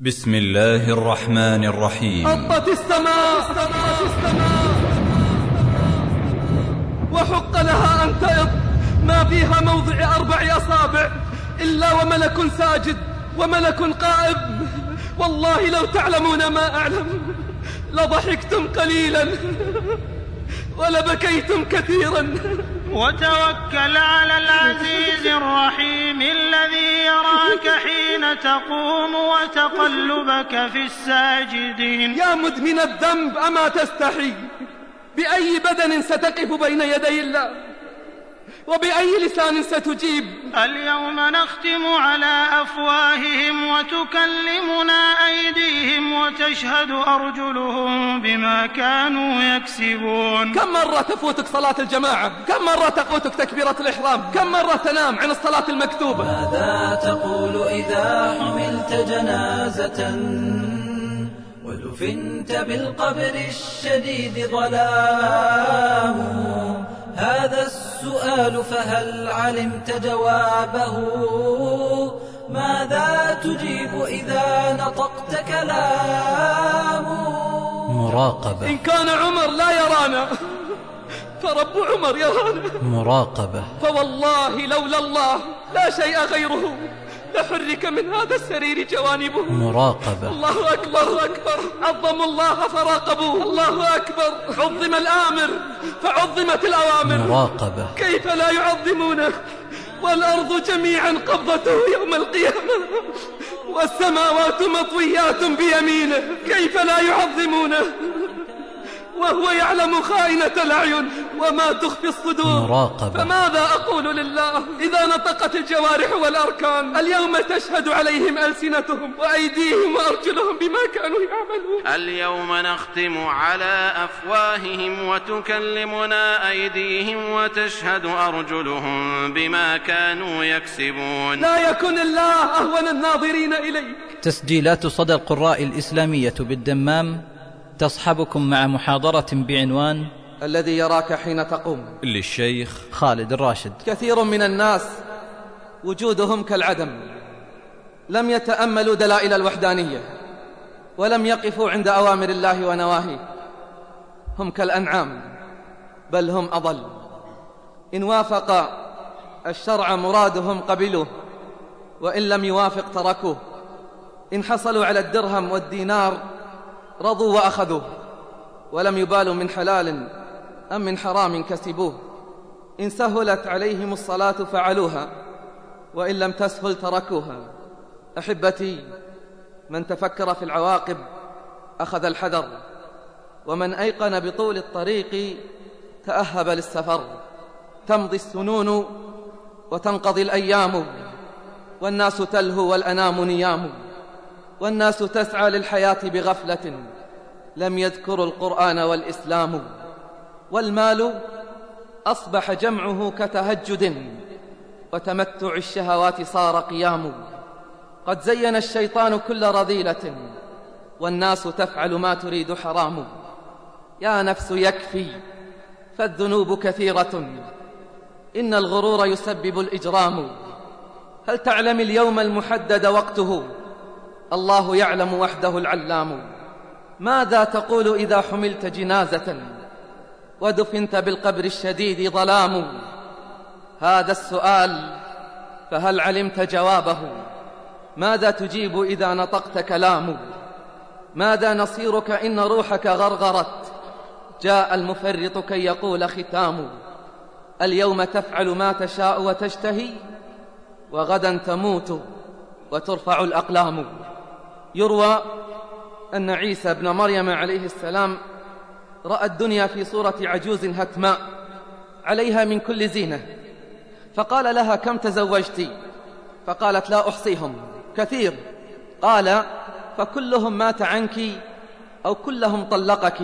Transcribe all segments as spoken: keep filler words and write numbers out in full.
بسم الله الرحمن الرحيم. أطت السماء وحق لها أن تئط، ما فيها موضع أربع أصابع إلا وملك ساجد وملك قائم. والله لو تعلمون ما أعلم لضحكتم قليلا ولبكيتم كثيرا. وتوكل على العزيز الرحيم الذي يراك حين تقوم وتقلبك في الساجدين. يا مدمن الذنب أما تستحي؟ بأي بدن ستقف بين يدي الله؟ وبأي لسان ستجيب؟ اليوم نختم على أفواههم وتكلمنا أيديهم وتشهد أرجلهم بما كانوا يكسبون. كم مرة تفوتك صلاة الجماعة؟ كم مرة تفوتك تكبيرة الإحرام؟ كم مرة تنام عن الصلاة المكتوبة؟ ماذا تقول إذا حملت جنازة ودفنت بالقبر الشديد ظلام؟ هذا السؤال فهل علمت جوابه؟ ماذا تجيب إذا نطقت كلامه؟ مراقبة. إن كان عمر لا يرانا فرب عمر يرانا. مراقبة. فوالله لولا الله لا شيء غيره لحرك من هذا السرير جوانبه. مراقبة. الله أكبر أكبر. عظموا الله فراقبوه. الله أكبر. عظم الآمر فعظمت الأوامر. مراقبة. كيف لا يعظمونه والأرض جميعا قبضته يوم القيامة والسماوات مطويات بيمينه؟ كيف لا يعظمونه وهو يعلم خائنة الأعين وما تخفي الصدور؟ مراقبة. فماذا أقول لله إذا نطقت الجوارح والأركان؟ اليوم تشهد عليهم ألسنتهم وأيديهم وأرجلهم بما كانوا يعملون. اليوم نختم على أفواههم وتكلمنا أيديهم وتشهد أرجلهم بما كانوا يكسبون. لا يكن الله أهون الناظرين إليك. تسجيلات صدى القراء الإسلامية بالدمام تصحبكم مع محاضرة بعنوان الذي يراك حين تقوم، للشيخ خالد الراشد. كثير من الناس وجودهم كالعدم، لم يتأملوا دلائل الوحدانية ولم يقفوا عند أوامر الله ونواهيه. هم كالأنعام بل هم أضل. إن وافق الشرع مرادهم قبلوه وإن لم يوافق تركوه. إن حصلوا على الدرهم والدينار رضوا وأخذوه ولم يبالوا من حلال أم من حرام كسبوه. إن سهلت عليهم الصلاة فعلوها وإن لم تسهل تركوها. أحبتي، من تفكر في العواقب أخذ الحذر، ومن أيقن بطول الطريق تأهب للسفر. تمضي السنون وتنقضي الأيام والناس تلهو والأنام نيام، والناس تسعى للحياة بغفلة لم يذكروا القرآن والإسلام. والمال أصبح جمعه كتهجد وتمتع الشهوات صار قيام. قد زين الشيطان كل رذيلة والناس تفعل ما تريد حرام. يا نفس يكفي فالذنوب كثيرة إن الغرور يسبب الإجرام. هل تعلم اليوم المحدد وقته؟ الله يعلم وحده العلام. ماذا تقول إذا حملت جنازة ودفنت بالقبر الشديد ظلام؟ هذا السؤال فهل علمت جوابه؟ ماذا تجيب إذا نطقت كلام؟ ماذا نصيرك إن روحك غرغرت جاء المفرط كي يقول ختام؟ اليوم تفعل ما تشاء وتشتهي وغدا تموت وترفع الأقلام. يروى أن عيسى ابن مريم عليه السلام رأى الدنيا في صورة عجوز هتماء عليها من كل زينة، فقال لها: كم تزوجت؟ فقالت: لا أحصيهم، كثير. قال: فكلهم مات عنك أو كلهم طلقك؟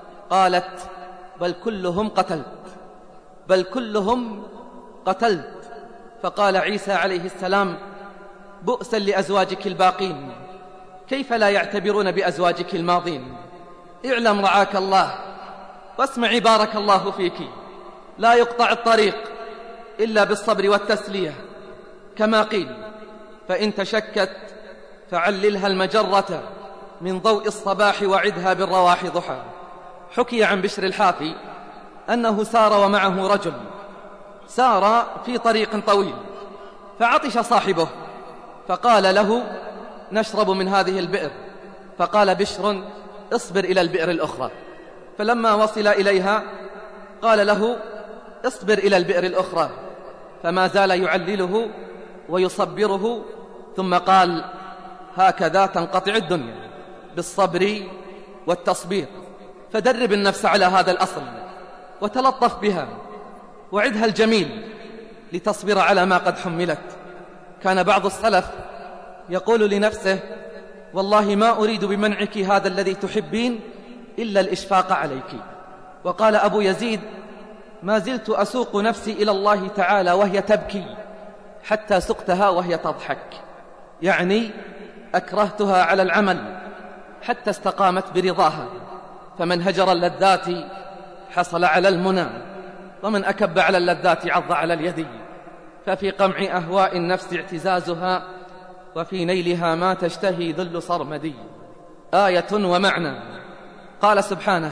قالت: بل كلهم قتلت، بل كلهم قتلت. فقال عيسى عليه السلام: بؤسا لأزواجك الباقين، كيف لا يعتبرون بأزواجك الماضين؟ اعلم رعاك الله واسمعي بارك الله فيك، لا يقطع الطريق إلا بالصبر والتسلية، كما قيل: فإن تشكت فعللها المجرة من ضوء الصباح وعدها بالرواح ضحى. حكي عن بشر الحافي أنه سار ومعه رجل، سار في طريق طويل فعطش صاحبه فقال له: نشرب من هذه البئر. فقال بشر: اصبر إلى البئر الأخرى. فلما وصل إليها قال له: اصبر إلى البئر الأخرى. فما زال يعلله ويصبره، ثم قال: هكذا تنقطع الدنيا، بالصبر والتصبير. فدرب النفس على هذا الأصل وتلطف بها وعدها الجميل لتصبر على ما قد حملت. كان بعض السلف يقول لنفسه: والله ما أريد بمنعك هذا الذي تحبين إلا الإشفاق عليك. وقال أبو يزيد: ما زلت أسوق نفسي إلى الله تعالى وهي تبكي حتى سقتها وهي تضحك، يعني أكرهتها على العمل حتى استقامت برضاها. فمن هجر اللذات حصل على المنى، ومن أكب على اللذات عض على اليد. ففي قمع أهواء النفس اعتزازها، وفي نيلها ما تشتهي ذل صرمدي. آية ومعنى. قال سبحانه: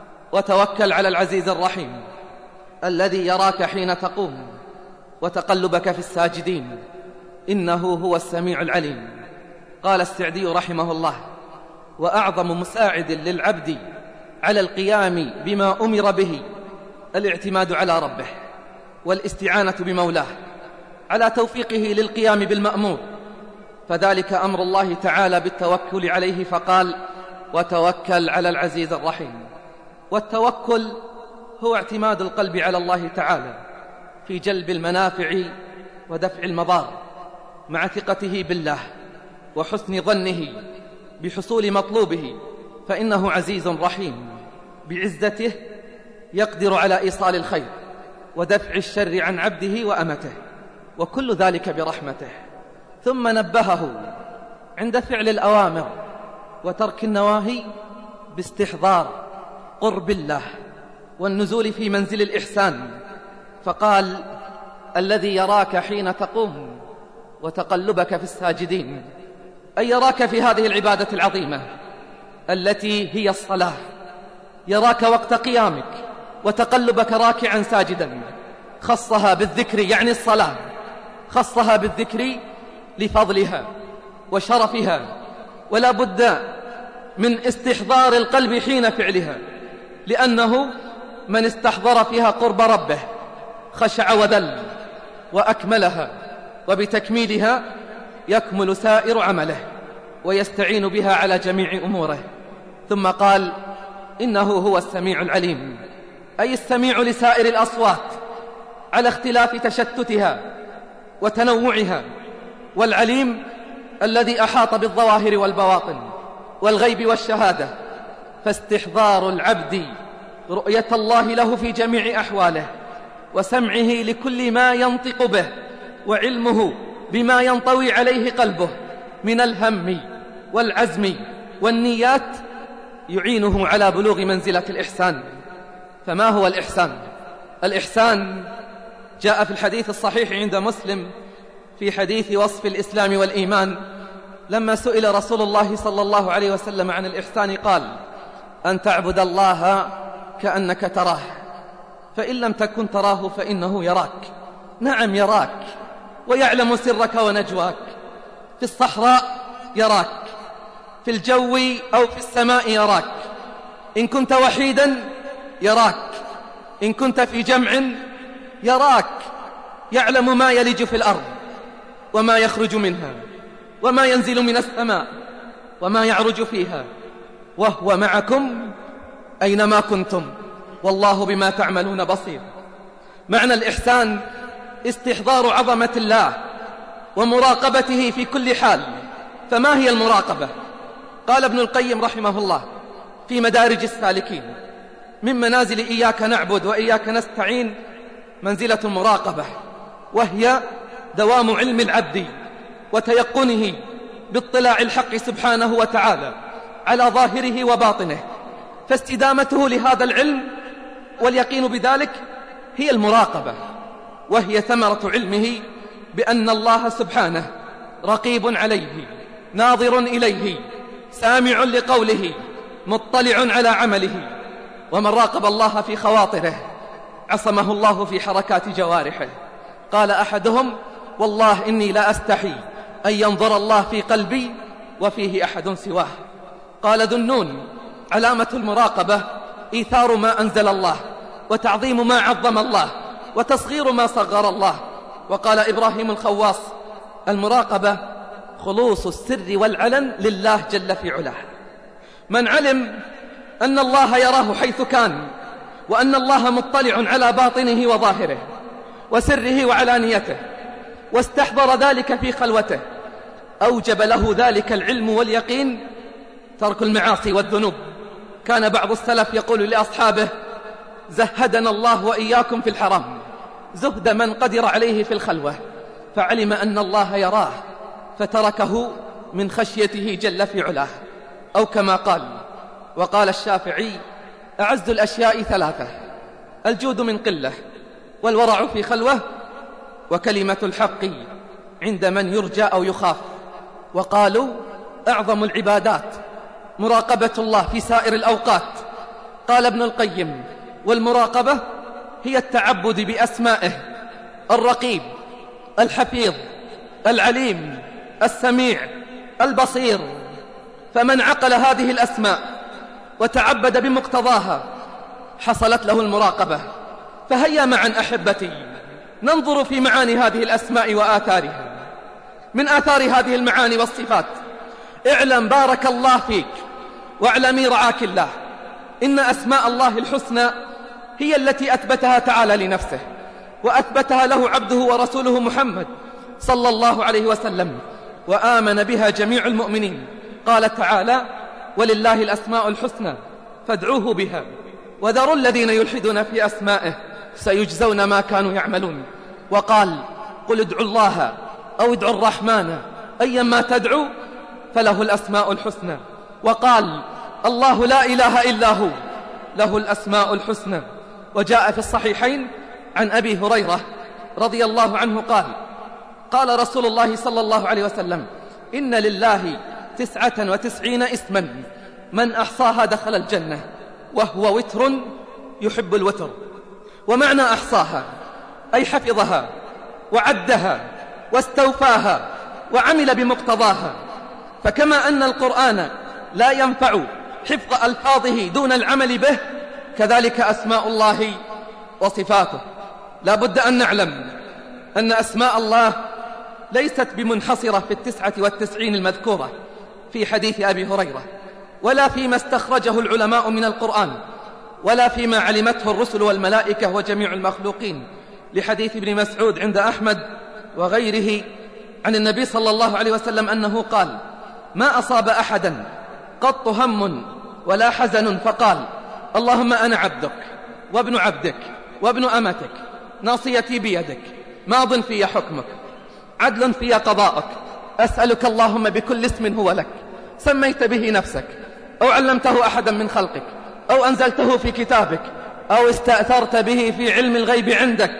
وتوكل على العزيز الرحيم الذي يراك حين تقوم وتقلبك في الساجدين إنه هو السميع العليم. قال السعدي رحمه الله: وأعظم مساعد للعبد على القيام بما أمر به الاعتماد على ربه والاستعانة بمولاه على توفيقه للقيام بالمأمور، فذلك أمر الله تعالى بالتوكل عليه، فقال: وتوكل على العزيز الرحيم. والتوكل هو اعتماد القلب على الله تعالى في جلب المنافع ودفع المضار، مع ثقته بالله وحسن ظنه بحصول مطلوبه، فإنه عزيز رحيم بعزته يقدر على إيصال الخير ودفع الشر عن عبده وأمته، وكل ذلك برحمته. ثم نبهه عند فعل الأوامر وترك النواهي باستحضار قرب الله والنزول في منزل الإحسان، فقال: الذي يراك حين تقوم وتقلبك في الساجدين، أي يراك في هذه العبادة العظيمة التي هي الصلاة، يراك وقت قيامك وتقلبك راكعا ساجدا. خصها بالذكر، يعني الصلاة خصها بالذكر لفضلها وشرفها، ولا بد من استحضار القلب حين فعلها، لأنه من استحضر فيها قرب ربه خشع وذل وأكملها، وبتكميلها يكمل سائر عمله ويستعين بها على جميع أموره. ثم قال: إنه هو السميع العليم، أي السميع لسائر الأصوات على اختلاف تشتتها وتنوعها، والعليم الذي أحاط بالظواهر والبواطن والغيب والشهادة. فاستحضار العبد رؤية الله له في جميع أحواله، وسمعه لكل ما ينطق به، وعلمه بما ينطوي عليه قلبه من الهم والعزم والنيات، يعينه على بلوغ منزلة الإحسان. فما هو الإحسان؟ الإحسان جاء في الحديث الصحيح عند مسلم في حديث وصف الإسلام والإيمان، لما سئل رسول الله صلى الله عليه وسلم عن الإحسان قال: أن تعبد الله كأنك تراه، فإن لم تكن تراه فإنه يراك. نعم يراك ويعلم سرك ونجواك، في الصحراء يراك، في الجو أو في السماء يراك، إن كنت وحيدا يراك، إن كنت في جمع يراك، يعلم ما يلج في الأرض وما يخرج منها وما ينزل من السماء وما يعرج فيها، وهو معكم أينما كنتم والله بما تعملون بصير. معنى الإحسان استحضار عظمة الله ومراقبته في كل حال. فما هي المراقبة؟ قال ابن القيم رحمه الله في مدارج السالكين: من منازل إياك نعبد وإياك نستعين منزلة المراقبة، وهي دوام علم العبد وتيقنه باطلاع الحق سبحانه وتعالى على ظاهره وباطنه، فاستدامته لهذا العلم واليقين بذلك هي المراقبة، وهي ثمرة علمه بأن الله سبحانه رقيب عليه ناظر إليه، سامع لقوله، مطلع على عمله. ومن راقب الله في خواطره عصمه الله في حركات جوارحه. قال أحدهم: والله إني لا أستحي أن ينظر الله في قلبي وفيه أحد سواه. قال ذو النون: علامة المراقبة إيثار ما أنزل الله، وتعظيم ما عظم الله، وتصغير ما صغر الله. وقال إبراهيم الخواص: المراقبة خلوص السر والعلن لله جل في علاه. من علم أن الله يراه حيث كان، وأن الله مطلع على باطنه وظاهره وسره وعلانيته، واستحضر ذلك في خلوته، أوجب له ذلك العلم واليقين ترك المعاصي والذنوب. كان بعض السلف يقول لأصحابه: زهدنا الله وإياكم في الحرام زهد من قدر عليه في الخلوة، فعلم أن الله يراه فتركه من خشيته جل في علاه. أو كما قال. وقال الشافعي: أعز الأشياء ثلاثة: الجود من قلة، والورع في خلوة، وكلمة الحق عند من يرجى أو يخاف. وقالوا: أعظم العبادات مراقبة الله في سائر الأوقات. قال ابن القيم: والمراقبة هي التعبد بأسمائه: الرقيب، الحفيظ، العليم، السميع، البصير. فمن عقل هذه الأسماء وتعبد بمقتضاها حصلت له المراقبة. فهيا معا أحبتي ننظر في معاني هذه الأسماء وآثارها. من آثار هذه المعاني والصفات: اعلم بارك الله فيك واعلمي رعاك الله، إن أسماء الله الحسنى هي التي أثبتها تعالى لنفسه، وأثبتها له عبده ورسوله محمد صلى الله عليه وسلم، وآمن بها جميع المؤمنين. قال تعالى: ولله الأسماء الحسنى فادعوه بها وذروا الذين يلحدون في أسمائه سيجزون ما كانوا يعملون. وقال: قل ادعوا الله أو ادعوا الرحمن أيما تدعوا فله الأسماء الحسنى. وقال: الله لا إله إلا هو له الأسماء الحسنى. وجاء في الصحيحين عن أبي هريرة رضي الله عنه قال: قال رسول الله صلى الله عليه وسلم: إن لله تسعة وتسعين اسما من أحصاها دخل الجنة، وهو وتر يحب الوتر. ومعنى أحصاها أي حفظها وعدها واستوفاها وعمل بمقتضاها. فكما أن القرآن لا ينفع حفظ ألفاظه دون العمل به، كذلك أسماء الله وصفاته. لا بد أن نعلم أن أسماء الله ليست بمنحصرة في التسعة والتسعين المذكورة في حديث أبي هريرة، ولا فيما استخرجه العلماء من القرآن، ولا فيما علمته الرسل والملائكة وجميع المخلوقين، لحديث ابن مسعود عند أحمد وغيره عن النبي صلى الله عليه وسلم أنه قال: ما أصاب أحدا قط هم ولا حزن فقال: اللهم أنا عبدك وابن عبدك وابن أمتك، ناصيتي بيدك، ماض في حكمك، عدل في قضاءك، أسألك اللهم بكل اسم هو لك سميت به نفسك أو علمته أحدا من خلقك أو أنزلته في كتابك أو استأثرت به في علم الغيب عندك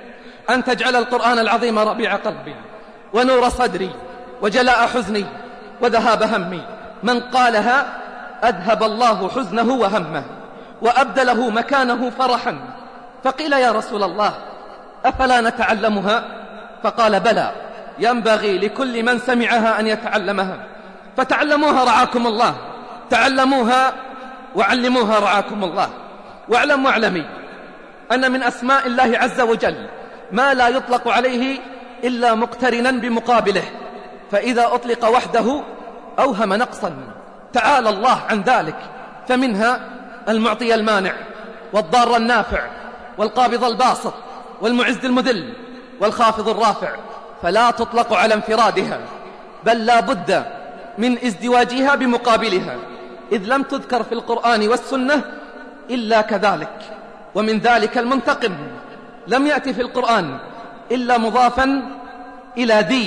أن تجعل القرآن العظيم ربيع قلبي ونور صدري وجلاء حزني وذهاب همي. من قالها أذهب الله حزنه وهمه وأبدله مكانه فرحا. فقيل: يا رسول الله أفلا نتعلمها؟ فقال: بلى، ينبغي لكل من سمعها أن يتعلمها. فتعلموها رعاكم الله، تعلموها وعلموها رعاكم الله. واعلم واعلمي أن من أسماء الله عز وجل ما لا يطلق عليه إلا مقترنا بمقابله، فإذا أطلق وحده أوهم نقصا، تعالى الله عن ذلك. فمنها المعطي المانع، والضار النافع، والقابض الباسط، والمعز المذل، والخافض الرافع، فلا تطلق على انفرادها، بل لا بد من ازدواجها بمقابلها، إذ لم تذكر في القرآن والسنة إلا كذلك. ومن ذلك المنتقم، لم يأتي في القرآن إلا مضافا إلى ذي،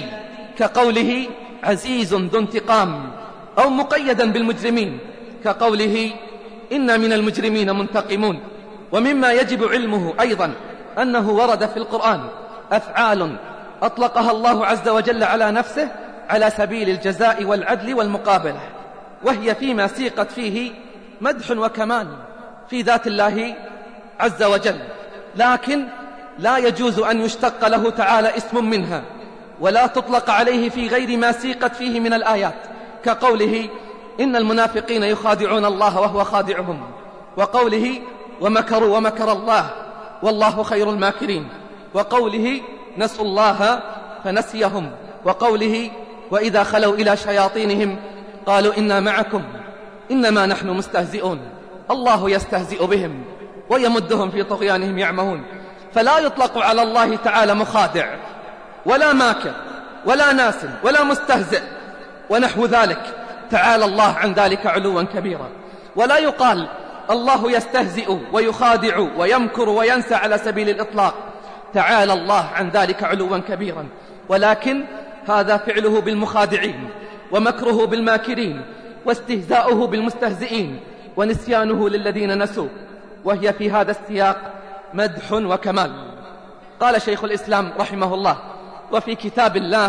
كقوله عزيز ذو انتقام، أو مقيدا بالمجرمين كقوله إن من المجرمين منتقمون. ومما يجب علمه أيضا أنه ورد في القرآن أفعال أطلقها الله عز وجل على نفسه على سبيل الجزاء والعدل والمقابلة، وهي فيما سيقت فيه مدح وكمال في ذات الله عز وجل، لكن لا يجوز أن يشتق له تعالى اسم منها، ولا تطلق عليه في غير ما سيقت فيه من الآيات، كقوله إن المنافقين يخادعون الله وهو خادعهم، وقوله ومكروا ومكر الله والله خير الماكرين، وقوله نسوا الله فنسيهم، وقوله وإذا خلوا إلى شياطينهم قالوا إنا معكم إنما نحن مستهزئون، الله يستهزئ بهم ويمدهم في طغيانهم يعمهون. فلا يطلق على الله تعالى مخادع ولا ماكر ولا ناس ولا مستهزئ ونحو ذلك، تعالى الله عن ذلك علوا كبيرا. ولا يقال الله يستهزئ ويخادع ويمكر وينسى على سبيل الإطلاق، تعالى الله عن ذلك علوا كبيرا، ولكن هذا فعله بالمخادعين، ومكره بالماكرين، واستهزاؤه بالمستهزئين، ونسيانه للذين نسوا، وهي في هذا السياق مدح وكمال. قال شيخ الإسلام رحمه الله: وفي كتاب الله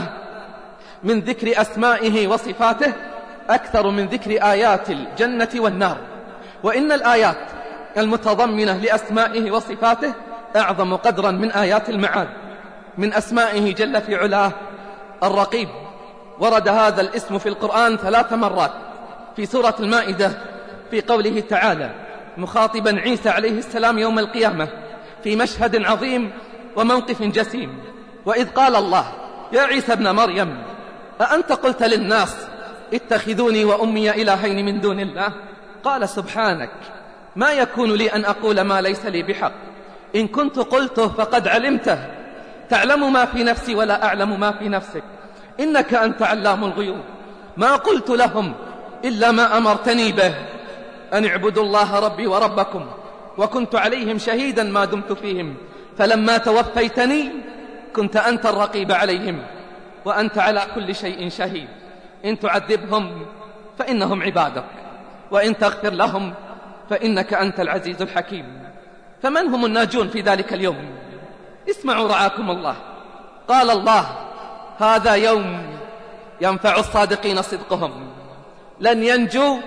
من ذكر أسمائه وصفاته أكثر من ذكر آيات الجنة والنار، وإن الآيات المتضمنة لأسمائه وصفاته أعظم قدرا من آيات المعاد. من أسمائه جل في علاه الرقيب، ورد هذا الاسم في القرآن ثلاث مرات، في سورة المائدة في قوله تعالى مخاطبا عيسى عليه السلام يوم القيامة في مشهد عظيم وموقف جسيم، وإذ قال الله يا عيسى ابن مريم أأنت قلت للناس اتخذوني وأمي إلهين من دون الله؟ قال سبحانك ما يكون لي أن أقول ما ليس لي بحق، إن كنت قلته فقد علمته، تعلم ما في نفسي ولا أعلم ما في نفسك، إنك أنت علام الغيوب. ما قلت لهم إلا ما أمرتني به، أن اعبدوا الله ربي وربكم، وكنت عليهم شهيدا ما دمت فيهم، فلما توفيتني كنت أنت الرقيب عليهم وأنت على كل شيء شهيد، إن تعذبهم فإنهم عبادك، وإن تغفر لهم فإنك أنت العزيز الحكيم. فمن هم الناجون في ذلك اليوم؟ اسمعوا رعاكم الله. قال الله هذا يوم ينفع الصادقين صدقهم، لن ينجو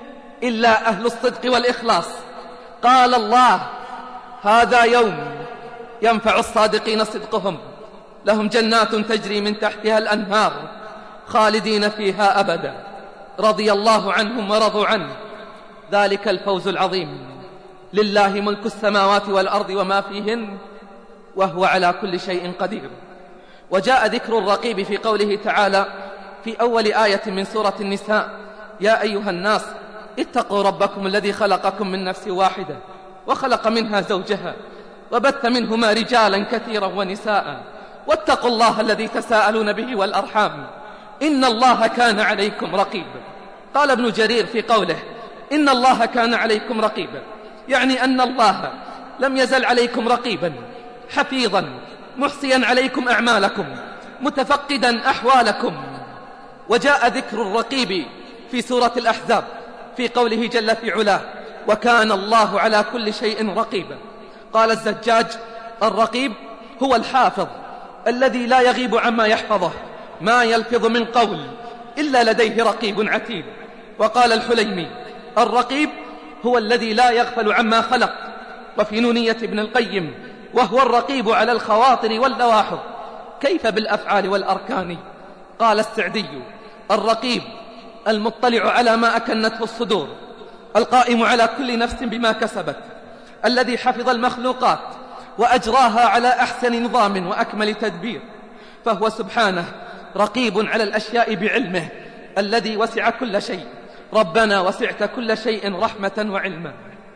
إلا أهل الصدق والإخلاص. قال الله هذا يوم ينفع الصادقين صدقهم، لهم جنات تجري من تحتها الأنهار خالدين فيها أبدا، رضي الله عنهم ورضوا عنه، ذلك الفوز العظيم. لله ملك السماوات والأرض وما فيهن وهو على كل شيء قدير. وجاء ذكر الرقيب في قوله تعالى في أول آية من سورة النساء يا أيها الناس اتقوا ربكم الذي خلقكم من نفس واحدة وخلق منها زوجها وبث منهما رجالا كثيرا ونساء واتقوا الله الذي تساءلون به والأرحام إن الله كان عليكم رقيبا. قال ابن جرير في قوله إن الله كان عليكم رقيبا، يعني أن الله لم يزل عليكم رقيبا حفيظا محصيا عليكم أعمالكم متفقدا أحوالكم. وجاء ذكر الرقيب في سورة الأحزاب في قوله جل في علاه وكان الله على كل شيء رقيبا. قال الزجاج الرقيب هو الحافظ الذي لا يغيب عما يحفظه، ما يلفظ من قول إلا لديه رقيب عتيد. وقال الحليمي الرقيب هو الذي لا يغفل عما خلق. وفي نونية ابن القيم وهو الرقيب على الخواطر واللواحظ كيف بالأفعال والأركان. قال السعدي الرقيب المطلع على ما أكنته الصدور، القائم على كل نفس بما كسبت، الذي حفظ المخلوقات وأجراها على أحسن نظام وأكمل تدبير، فهو سبحانه رقيب على الأشياء بعلمه الذي وسع كل شيء. ربنا وسعت كل شيء رحمة وعلما.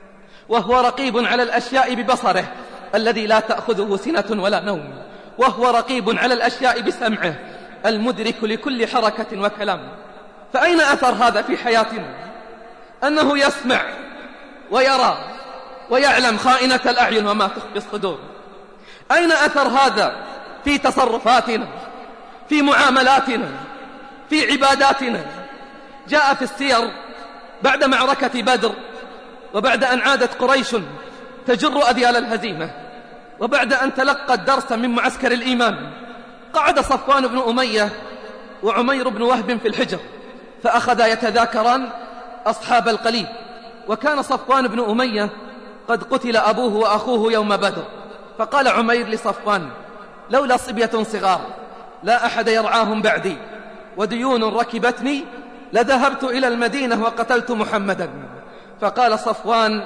وهو رقيب على الأشياء ببصره الذي لا تأخذه سنة ولا نوم. وهو رقيب على الأشياء بسمعه المدرك لكل حركة وكلام. فأين أثر هذا في حياتنا؟ أنه يسمع ويرى ويعلم خائنة الأعين وما تخفي الصدور. أين أثر هذا في تصرفاتنا، في معاملاتنا، في عباداتنا؟ جاء في السير بعد معركة بدر وبعد أن عادت قريش تجر أذيال الهزيمة وبعد أن تلقى الدرس من معسكر الإيمان، قعد صفوان بن أمية وعمير بن وهب في الحجر، فأخذا يتذاكران أصحاب القليب. وكان صفوان بن أمية قد قتل أبوه وأخوه يوم بدر، فقال عمير لصفوان: لولا صبية صغار لا أحد يرعاهم بعدي وديون ركبتني لذهبت إلى المدينة وقتلت محمدا. فقال صفوان: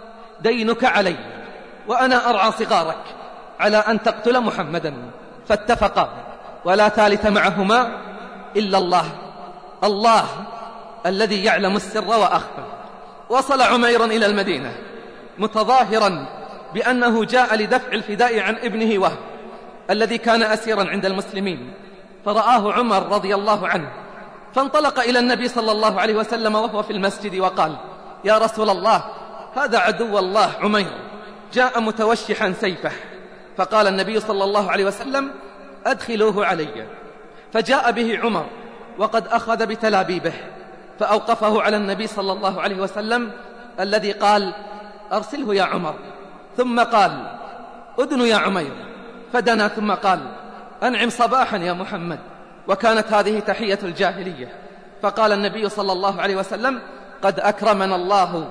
دينك علي وأنا أرعى صغارك على أن تقتل محمدا. فاتفقا، ولا ثالث معهما إلا الله، الله الذي يعلم السر وأخفى. وصل عمير إلى المدينة متظاهرا بأنه جاء لدفع الفداء عن ابنه وهب الذي كان أسيرا عند المسلمين، فرآه عمر رضي الله عنه، فانطلق إلى النبي صلى الله عليه وسلم وهو في المسجد وقال: يا رسول الله، هذا عدو الله عمير جاء متوشحا سيفه. فقال النبي صلى الله عليه وسلم: أدخلوه علي. فجاء به عمر وقد أخذ بتلابيبه، فأوقفه على النبي صلى الله عليه وسلم الذي قال: أرسله يا عمر. ثم قال: أدن يا عمير. فدنا ثم قال: أنعم صباحا يا محمد. وكانت هذه تحية الجاهلية. فقال النبي صلى الله عليه وسلم: قد أكرمنا الله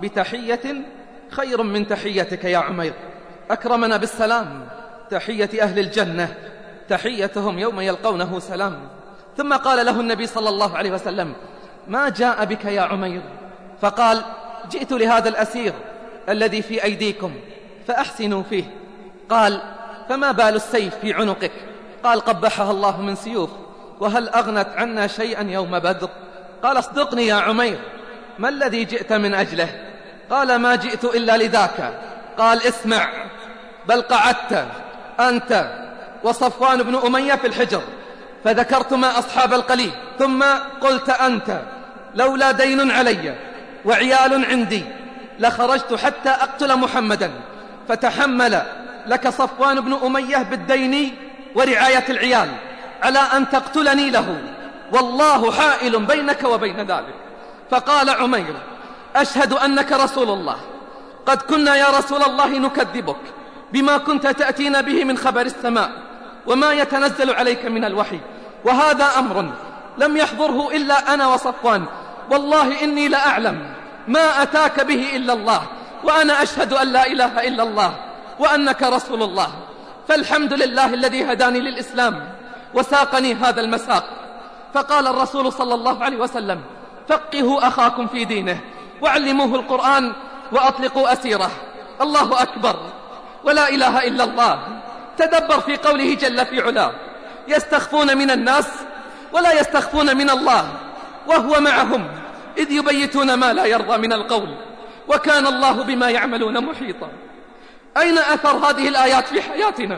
بتحية خير من تحيتك يا عمير، أكرمنا بالسلام، تحية أهل الجنة تحيتهم يوم يلقونه سلام. ثم قال له النبي صلى الله عليه وسلم: ما جاء بك يا عمير؟ فقال: جئت لهذا الأسير الذي في أيديكم فأحسنوا فيه. قال: فما بال السيف في عنقك؟ قال: قبحها الله من سيوف، وهل أغنت عنا شيئا يوم بدر؟ قال: اصدقني يا عمير، ما الذي جئت من أجله؟ قال: ما جئت إلا لذاك. قال: اسمع، بل قعدت أنت وصفوان بن أمية في الحجر فذكرتما أصحاب القليب، ثم قلت أنت: لولا دين علي وعيال عندي لخرجت حتى أقتل محمدا، فتحمل لك صفوان بن أمية بالدين ورعاية العيال على أن تقتلني له، والله حائل بينك وبين ذلك. فقال عمير: أشهد أنك رسول الله، قد كنا يا رسول الله نكذبك بما كنت تأتينا به من خبر السماء وما يتنزل عليك من الوحي، وهذا أمر لم يحضره إلا أنا وصفوان، والله إني لأعلم ما أتاك به إلا الله، وأنا أشهد أن لا إله إلا الله وأنك رسول الله. فالحمد لله الذي هداني للإسلام وساقني هذا المساق. فقال الرسول صلى الله عليه وسلم: فقهوا أخاكم في دينه وعلموه القرآن وأطلقوا أسيره. الله أكبر ولا إله إلا الله. تدبر في قوله جل في علاه: يستخفون من الناس ولا يستخفون من الله وهو معهم إذ يبيتون ما لا يرضى من القول وكان الله بما يعملون محيطا. أين أثر هذه الآيات في حياتنا؟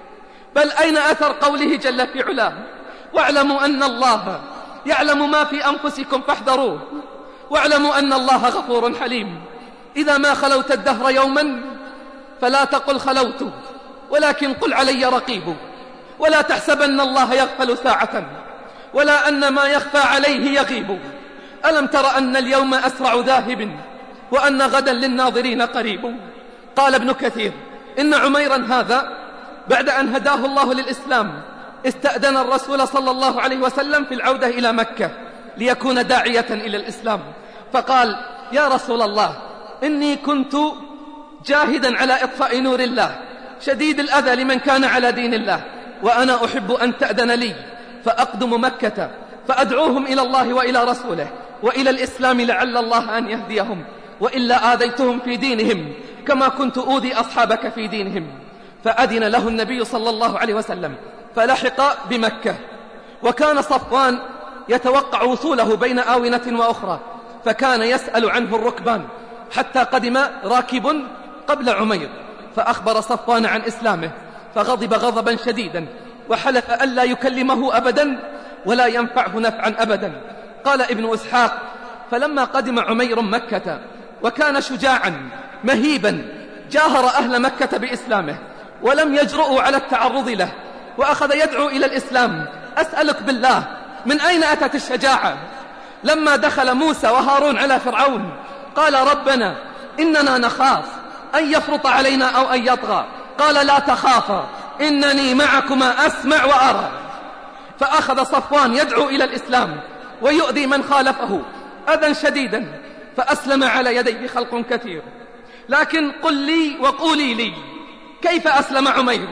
بل أين أثر قوله جل في علاه: واعلموا أن الله يعلم ما في أنفسكم فاحذروه واعلموا أن الله غفور حليم. إذا ما خلوت الدهر يوما فلا تقل خلوت، ولكن قل علي رقيب، ولا تحسبن الله يغفل ساعة ولا أن ما يخفى عليه يغيب. ألم تر أن اليوم أسرع ذاهب وأن غدا للناظرين قريب. قال ابن كثير: إن عميرا هذا بعد أن هداه الله للإسلام استأذن الرسول صلى الله عليه وسلم في العودة إلى مكة ليكون داعية إلى الإسلام، فقال: يا رسول الله، إني كنت جاهدا على إطفاء نور الله شديد الأذى لمن كان على دين الله، وأنا أحب أن تأذن لي فأقدم مكة فأدعوهم إلى الله وإلى رسوله وإلى الإسلام لعل الله أن يهديهم، وإلا آذيتهم في دينهم كما كنت أوذي أصحابك في دينهم. فأذن له النبي صلى الله عليه وسلم فلحق بمكة. وكان صفوان يتوقع وصوله بين آونة وأخرى، فكان يسأل عنه الركبان حتى قدم راكب قبل عمير، فأخبر صفوان عن إسلامه فغضب غضبا شديدا وحلف ألا يكلمه أبدا ولا ينفعه نفعا أبدا. قال ابن إسحاق: فلما قدم عمير مكة وكان شجاعا مهيبا جاهر أهل مكة بإسلامه ولم يجرؤوا على التعرض له، وأخذ يدعو إلى الإسلام: أسألك بالله من أين أتت الشجاعة؟ لما دخل موسى وهارون على فرعون قال: ربنا إننا نخاف أن يفرط علينا أو أن يطغى. قال: لا تخافا إنني معكما أسمع وأرى. فأخذ صفوان يدعو إلى الإسلام ويؤذي من خالفه أذى شديدا، فأسلم على يديه خلق كثير. لكن قل لي وقولي لي، كيف أسلم عمير؟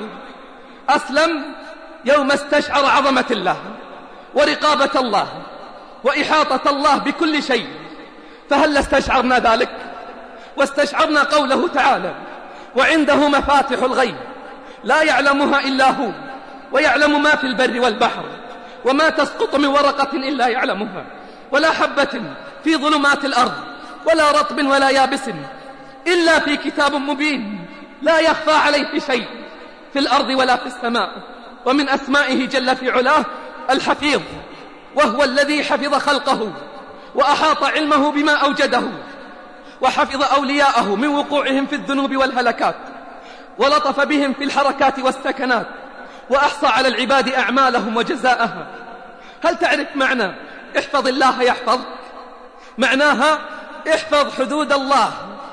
أسلم يوم استشعر عظمة الله ورقابة الله وإحاطة الله بكل شيء. فهل استشعرنا ذلك؟ واستشعرنا قوله تعالى: وعنده مفاتح الغيب لا يعلمها إلا هو ويعلم ما في البر والبحر وما تسقط من ورقة إلا يعلمها ولا حبة في ظلمات الأرض ولا رطب ولا يابس إلا في كتاب مبين لا يخفى عليه شيء في الأرض ولا في السماء. ومن أسمائه جل في علاه الحفيظ، وهو الذي حفظ خلقه وأحاط علمه بما أوجده، وحفظ أولياءه من وقوعهم في الذنوب والهلكات، ولطف بهم في الحركات والسكنات، وأحصى على العباد أعمالهم وجزاءها. هل تعرف معنى احفظ الله يحفظك؟ معناها احفظ حدود الله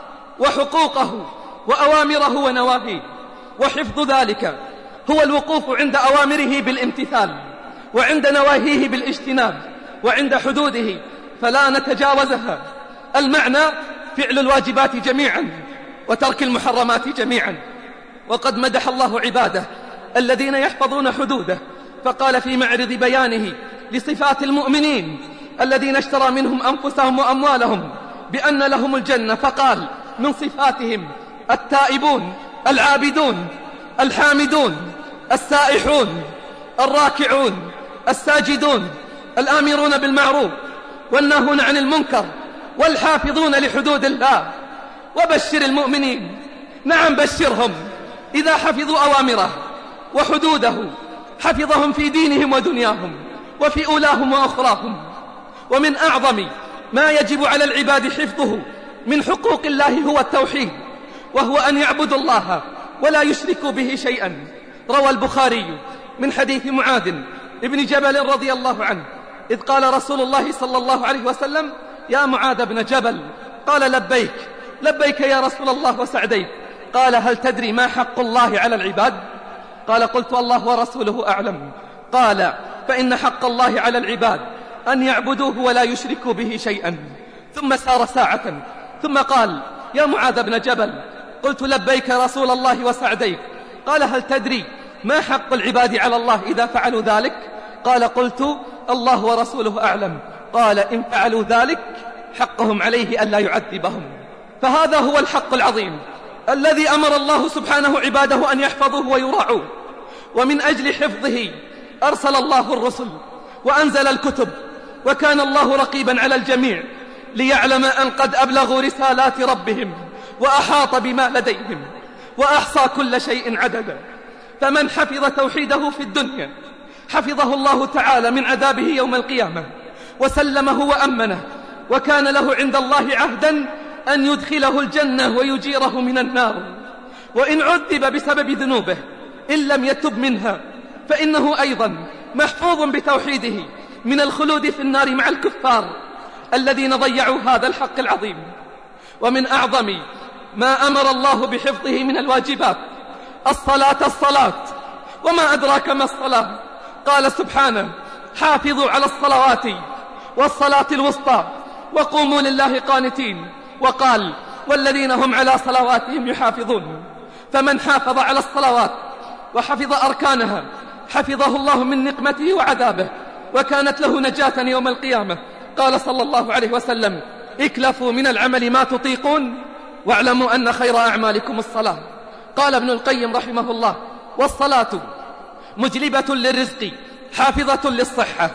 وحقوقه وأوامره ونواهيه، وحفظ ذلك هو الوقوف عند أوامره بالامتثال، وعند نواهيه بالاجتناب، وعند حدوده فلا نتجاوزها. المعنى فعل الواجبات جميعا وترك المحرمات جميعا. وقد مدح الله عباده الذين يحفظون حدوده، فقال في معرض بيانه لصفات المؤمنين الذين اشترى منهم أنفسهم وأموالهم بأن لهم الجنة، فقال من صفاتهم التائبون العابدون الحامدون السائحون الراكعون الساجدون الآمرون بالمعروف والناهون عن المنكر والحافظون لحدود الله. وبشر المؤمنين، نعم بشرهم، إذا حفظوا أوامره وحدوده حفظهم في دينهم ودنياهم وفي أولاهم وأخراهم. ومن أعظم ما يجب على العباد حفظه من حقوق الله هو التوحيد، وهو أن يعبدوا الله ولا يشركوا به شيئا. روى البخاري من حديث معاذ ابن جبل رضي الله عنه إذ قال رسول الله صلى الله عليه وسلم: يا معاذ بن جبل. قال: لبيك لبيك يا رسول الله وسعديك. قال: هل تدري ما حق الله على العباد؟ قال: قلت الله ورسوله أعلم. قال: فإن حق الله على العباد أن يعبدوه ولا يشركوا به شيئا. ثم سار ساعة ثم قال: يا معاذ بن جبل. قلت: لبيك رسول الله وسعديك. قال: هل تدري ما حق العباد على الله إذا فعلوا ذلك؟ قال: قلت الله ورسوله أعلم. قال: إن فعلوا ذلك حقهم عليه ألا يعذبهم. فهذا هو الحق العظيم الذي أمر الله سبحانه عباده أن يحفظوه ويراعوه. ومن أجل حفظه أرسل الله الرسل وأنزل الكتب، وكان الله رقيبا على الجميع ليعلم أن قد أبلغوا رسالات ربهم وأحاط بما لديهم وأحصى كل شيء عددا. فمن حفظ توحيده في الدنيا حفظه الله تعالى من عذابه يوم القيامة وسلمه وأمنه، وكان له عند الله عهدا أن يدخله الجنة ويجيره من النار. وإن عذب بسبب ذنوبه إن لم يتب منها فإنه أيضا محفوظ بتوحيده من الخلود في النار مع الكفار الذين ضيعوا هذا الحق العظيم. ومن أعظم ما أمر الله بحفظه من الواجبات الصلاة الصلاة وما أدراك ما الصلاة. قال سبحانه: حافظوا على الصلوات والصلاة الوسطى وقوموا لله قانتين. وقال: والذين هم على صلواتهم يحافظون. فمن حافظ على الصلوات وحفظ أركانها حفظه الله من نقمته وعذابه، وكانت له نجاة يوم القيامة. قال صلى الله عليه وسلم: اكلفوا من العمل ما تطيقون واعلموا أن خير أعمالكم الصلاة. قال ابن القيم رحمه الله: والصلاة مجلبة للرزق حافظة للصحة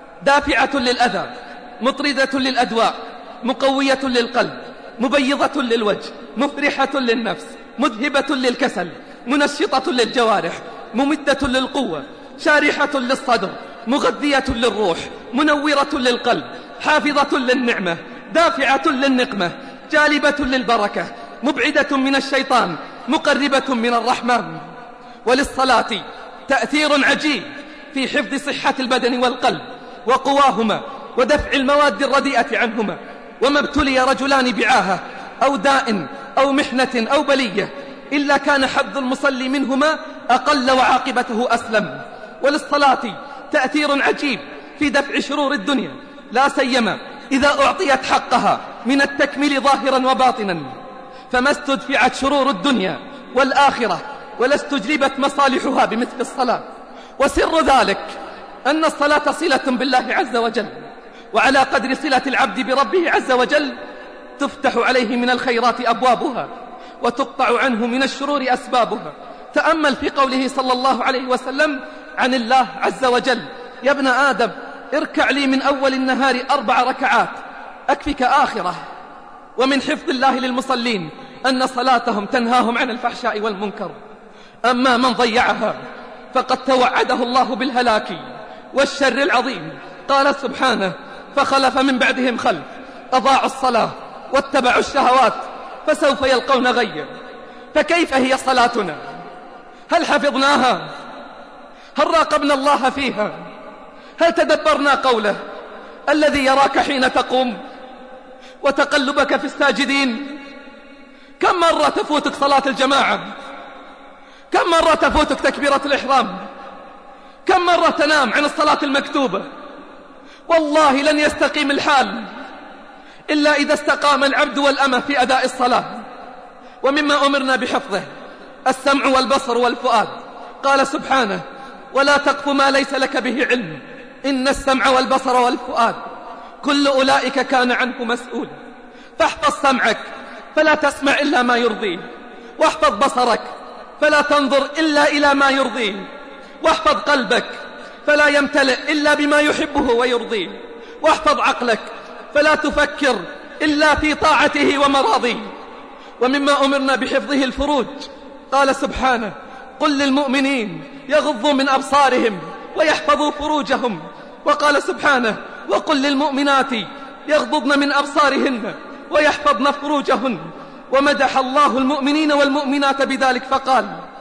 دافعة للأذى مطردة للأدواء مقوية للقلب مبيضة للوجه مفرحة للنفس مذهبة للكسل منشطة للجوارح ممدة للقوة شارحة للصدر مغذية للروح منورة للقلب حافظة للنعمة دافعة للنقمة جالبة للبركة مبعدة من الشيطان مقربة من الرحمن. وللصلاة تأثير عجيب في حفظ صحة البدن والقلب وقواهما ودفع المواد الرديئة عنهما. وما ابتلي رجلان بعاهة أو داء أو محنة أو بلية إلا كان حظ المصلي منهما أقل وعاقبته أسلم. وللصلاة تأثير عجيب في دفع شرور الدنيا، لا سيما إذا أعطيت حقها من التكميل ظاهرا وباطنا، فما استدفعت شرور الدنيا والآخرة ولا استجلبت مصالحها بمثل الصلاة. وسر ذلك أن الصلاة صلة بالله عز وجل، وعلى قدر صلة العبد بربه عز وجل تفتح عليه من الخيرات أبوابها وتقطع عنه من الشرور أسبابها. تأمل في قوله صلى الله عليه وسلم عن الله عز وجل: يا ابن آدم اركع لي من أول النهار أربع ركعات أكفك آخرة. ومن حفظ الله للمصلين أن صلاتهم تنهاهم عن الفحشاء والمنكر. أما من ضيعها فقد توعده الله بالهلاك والشر العظيم. قال سبحانه: فخلف من بعدهم خلف أضاعوا الصلاة واتبعوا الشهوات فسوف يلقون غيا. فكيف هي صلاتنا؟ هل حفظناها؟ هل راقبنا الله فيها؟ هل تدبرنا قوله: الذي يراك حين تقوم وتقلبك في الساجدين؟ كم مرة تفوتك صلاة الجماعة؟ كم مرة تفوتك تكبيرة الإحرام؟ كم مرة تنام عن الصلاة المكتوبة؟ والله لن يستقيم الحال إلا إذا استقام العبد والأمة في أداء الصلاة. ومما أمرنا بحفظه السمع والبصر والفؤاد. قال سبحانه: ولا تقف ما ليس لك به علم إن السمع والبصر والفؤاد كل أولئك كان عنه مسؤولا. فاحفظ سمعك فلا تسمع إلا ما يرضيه، واحفظ بصرك فلا تنظر إلا إلى ما يرضيه، واحفظ قلبك فلا يمتلئ إلا بما يحبه ويرضيه، واحفظ عقلك فلا تفكر إلا في طاعته ومراضيه. ومما أمرنا بحفظه الفروج. قال سبحانه: قل للمؤمنين يغضوا من أبصارهم ويحفظوا فروجهم. وقال سبحانه: وقل للمؤمنات يغضضن من أبصارهن ويحفظن فروجهن. ومدح الله المؤمنين والمؤمنات بذلك فقال: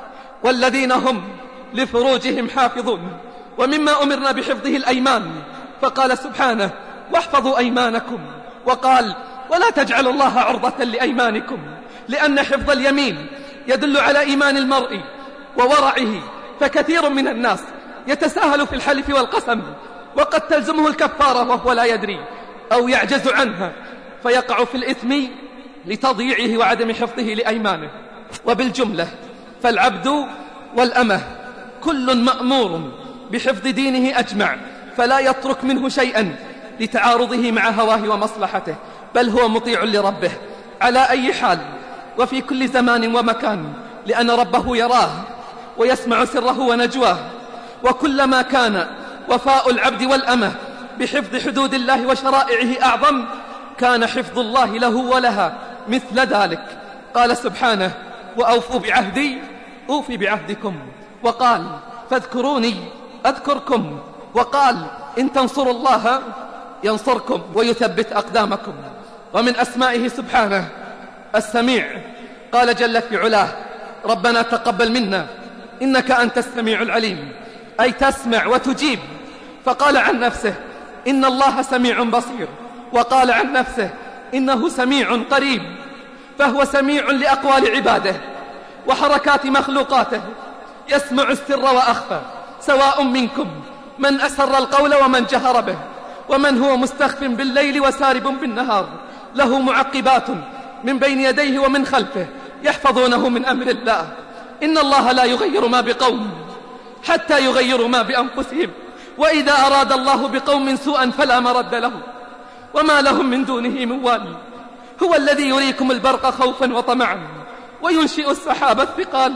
والذين هم لفروجهم حافظون. ومما أمرنا بحفظه الأيمان. فقال سبحانه: واحفظوا أيمانكم. وقال: ولا تجعلوا الله عرضة لأيمانكم، لأن حفظ اليمين يدل على إيمان المرء وورعه. فكثير من الناس يتساهل في الحلف والقسم وقد تلزمه الكفارة وهو لا يدري أو يعجز عنها، فيقع في الإثم لتضييعه وعدم حفظه لأيمانه. وبالجملة فالعبد والأمة كل مأمور بحفظ دينه أجمع، فلا يترك منه شيئا لتعارضه مع هواه ومصلحته، بل هو مطيع لربه على أي حال وفي كل زمان ومكان، لأن ربه يراه ويسمع سره ونجواه. وكلما كان وفاء العبد والأمة بحفظ حدود الله وشرائعه أعظم، كان حفظ الله له ولها مثل ذلك. قال سبحانه: وأوفوا بعهدي أوفي بعهدكم. وقال: فاذكروني أذكركم. وقال: إن تنصروا الله ينصركم ويثبت أقدامكم. ومن أسمائه سبحانه السميع. قال جل في علاه: ربنا تقبل منا إنك أنت السميع العليم، أي تسمع وتجيب. فقال عن نفسه: إن الله سميع بصير. وقال عن نفسه: إنه سميع قريب. فهو سميع لأقوال عباده وحركات مخلوقاته، يسمع السر وأخفى، سواء منكم من أسر القول ومن جهر به، ومن هو مستخف بالليل وسارب بالنهار، له معقبات من بين يديه ومن خلفه يحفظونه من أمر الله. إن الله لا يغير ما بقوم حتى يغيروا ما بأنفسهم، وإذا أراد الله بقوم سوءا فلا مرد له وما لهم من دونه من والي. هو الذي يريكم البرق خوفا وطمعا وينشئ السحاب الثقال،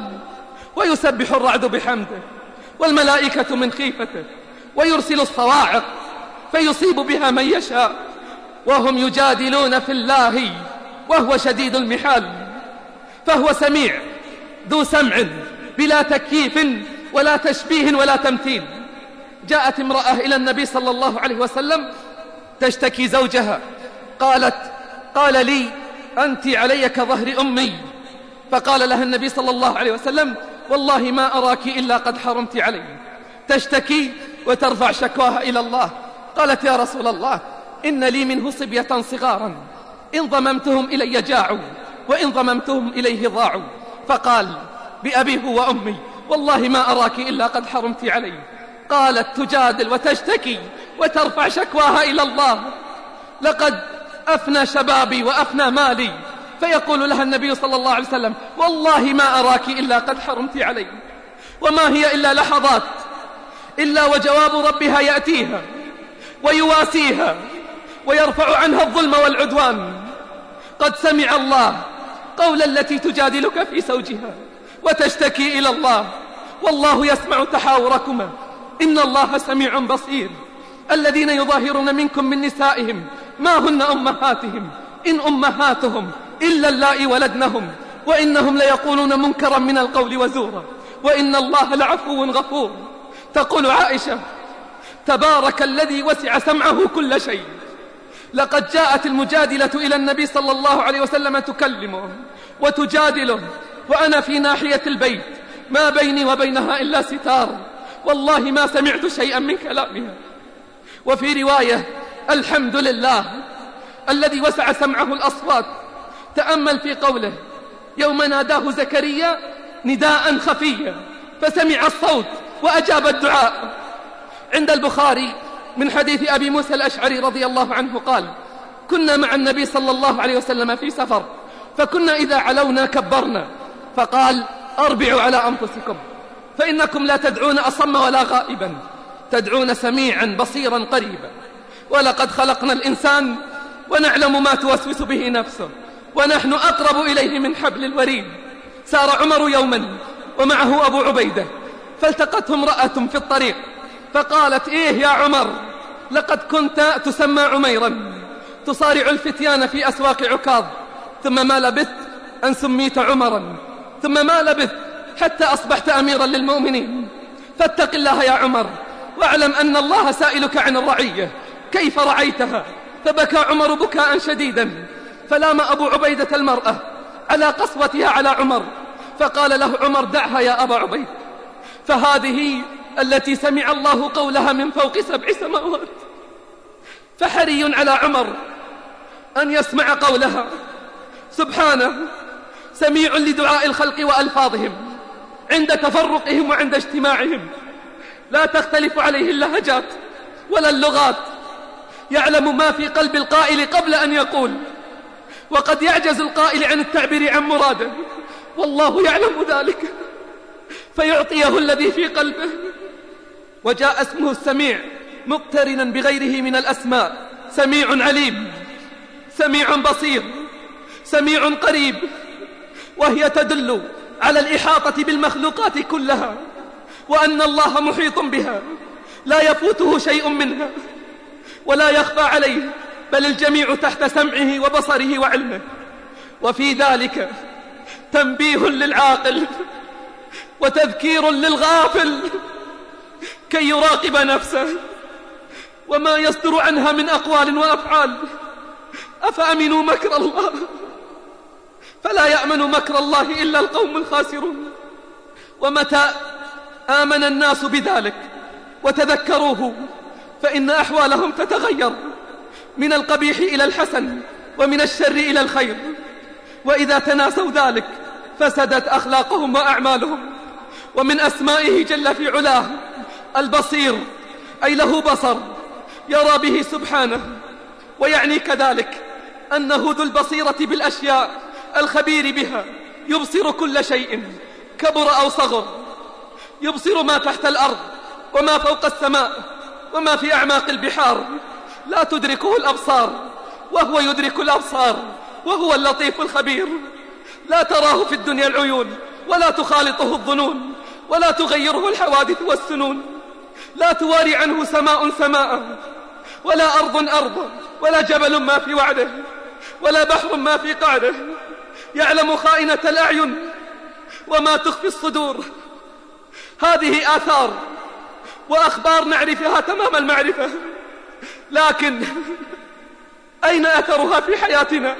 ويسبح الرعد بحمده والملائكة من خيفته، ويرسل الصواعق فيصيب بها من يشاء، وهم يجادلون في الله وهو شديد المحال. فهو سميع ذو سمع بلا تكييف ولا تشبيه ولا تمثيل. جاءت امرأة إلى النبي صلى الله عليه وسلم تشتكي زوجها، قالت: قال لي أنت علي كظهر أمي. فقال لها النبي صلى الله عليه وسلم: والله ما أراك إلا قد حرمت علي. تشتكي وترفع شكواها إلى الله. قالت: يا رسول الله، إن لي منه صبية صغارا، إن ضممتهم إلي جاعوا وإن ضممتهم إليه ضاعوا. فقال: بأبيه وأمي والله ما أراك إلا قد حرمت علي. قالت تجادل وتشتكي وترفع شكواها إلى الله: لقد أفنى شبابي وأفنى مالي. فيقول لها النبي صلى الله عليه وسلم: والله ما أراك إلا قد حرمت علي، وما هي إلا لحظات إلا وجواب ربها يأتيها ويواسيها ويرفع عنها الظلم والعدوان. قد سمع الله قول التي تجادلك في زوجها وتشتكي إلى الله، والله يسمع تحاوركما إن الله سميع بصير. الذين يظاهرون منكم من نسائهم ما هن أمهاتهم إن أمهاتهم إلا اللائي ولدنهم وإنهم ليقولون منكرا من القول وزورا وإن الله لعفو غفور. تقول عائشة: تبارك الذي وسع سمعه كل شيء. لقد جاءت المجادلة إلى النبي صلى الله عليه وسلم تكلمه وتجادله وأنا في ناحية البيت ما بيني وبينها إلا ستار، والله ما سمعت شيئا من كلامها. وفي رواية: الحمد لله الذي وسع سمعه الأصوات. تأمل في قوله: يوم ناداه زكريا نداء خفيا فسمع الصوت وأجاب الدعاء. عند البخاري من حديث أبي موسى الأشعري رضي الله عنه قال: كنا مع النبي صلى الله عليه وسلم في سفر، فكنا إذا علونا كبرنا، فقال: أربعوا على أنفسكم فإنكم لا تدعون أصم ولا غائبا، تدعون سميعا بصيرا قريبا. ولقد خلقنا الإنسان ونعلم ما توسوس به نفسه ونحن أقرب إليه من حبل الوريد. سار عمر يوما ومعه أبو عبيدة، فالتقته امرأة في الطريق فقالت: إيه يا عمر، لقد كنت تسمى عميرا تصارع الفتيان في أسواق عكاظ، ثم ما لبثت أن سميت عمرا، ثم ما لبثت حتى أصبحت أميرا للمؤمنين، فاتق الله يا عمر واعلم أن الله سائلك عن الرعية كيف رعيتها. فبكى عمر بكاء شديدا، فلام أبو عبيدة المرأة على قسوتها على عمر، فقال له عمر: دعها يا أبا عبيد، فهذه التي سمع الله قولها من فوق سبع سماوات، فحري على عمر أن يسمع قولها. سبحانه سميع لدعاء الخلق وألفاظهم عند تفرقهم وعند اجتماعهم، لا تختلف عليه اللهجات ولا اللغات، يعلم ما في قلب القائل قبل أن يقول، وقد يعجز القائل عن التعبير عن مراده، والله يعلم ذلك فيعطيه الذي في قلبه. وجاء اسمه السميع مقترنا بغيره من الأسماء: سميع عليم، سميع بصير، سميع قريب، وهي تدل على الإحاطة بالمخلوقات كلها، وأن الله محيط بها لا يفوته شيء منها ولا يخفى عليه، بل الجميع تحت سمعه وبصره وعلمه. وفي ذلك تنبيه للعاقل وتذكير للغافل كي يراقب نفسه وما يصدر عنها من أقوال وأفعال. أفأمنوا مكر الله؟ فلا يأمن مكر الله إلا القوم الخاسرون. ومتى آمن الناس بذلك وتذكروه فإن أحوالهم تتغير من القبيح إلى الحسن ومن الشر إلى الخير، وإذا تناسوا ذلك فسدت أخلاقهم وأعمالهم. ومن أسمائه جل في علاه البصير، أي له بصر يرى به سبحانه، ويعني كذلك أنه ذو البصيرة بالأشياء الخبير بها، يبصر كل شيء كبر أو صغر، يبصر ما تحت الأرض وما فوق السماء وما في أعماق البحار، لا تدركه الأبصار وهو يدرك الأبصار، وهو اللطيف الخبير. لا تراه في الدنيا العيون ولا تخالطه الظنون ولا تغيره الحوادث والسنون، لا تواري عنه سماء سماء ولا أرض أرضا ولا جبل ما في وعده ولا بحر ما في قعده. يعلم خائنة الأعين وما تخفي الصدور. هذه آثار وأخبار نعرفها تمام المعرفة، لكن أين أثرها في حياتنا؟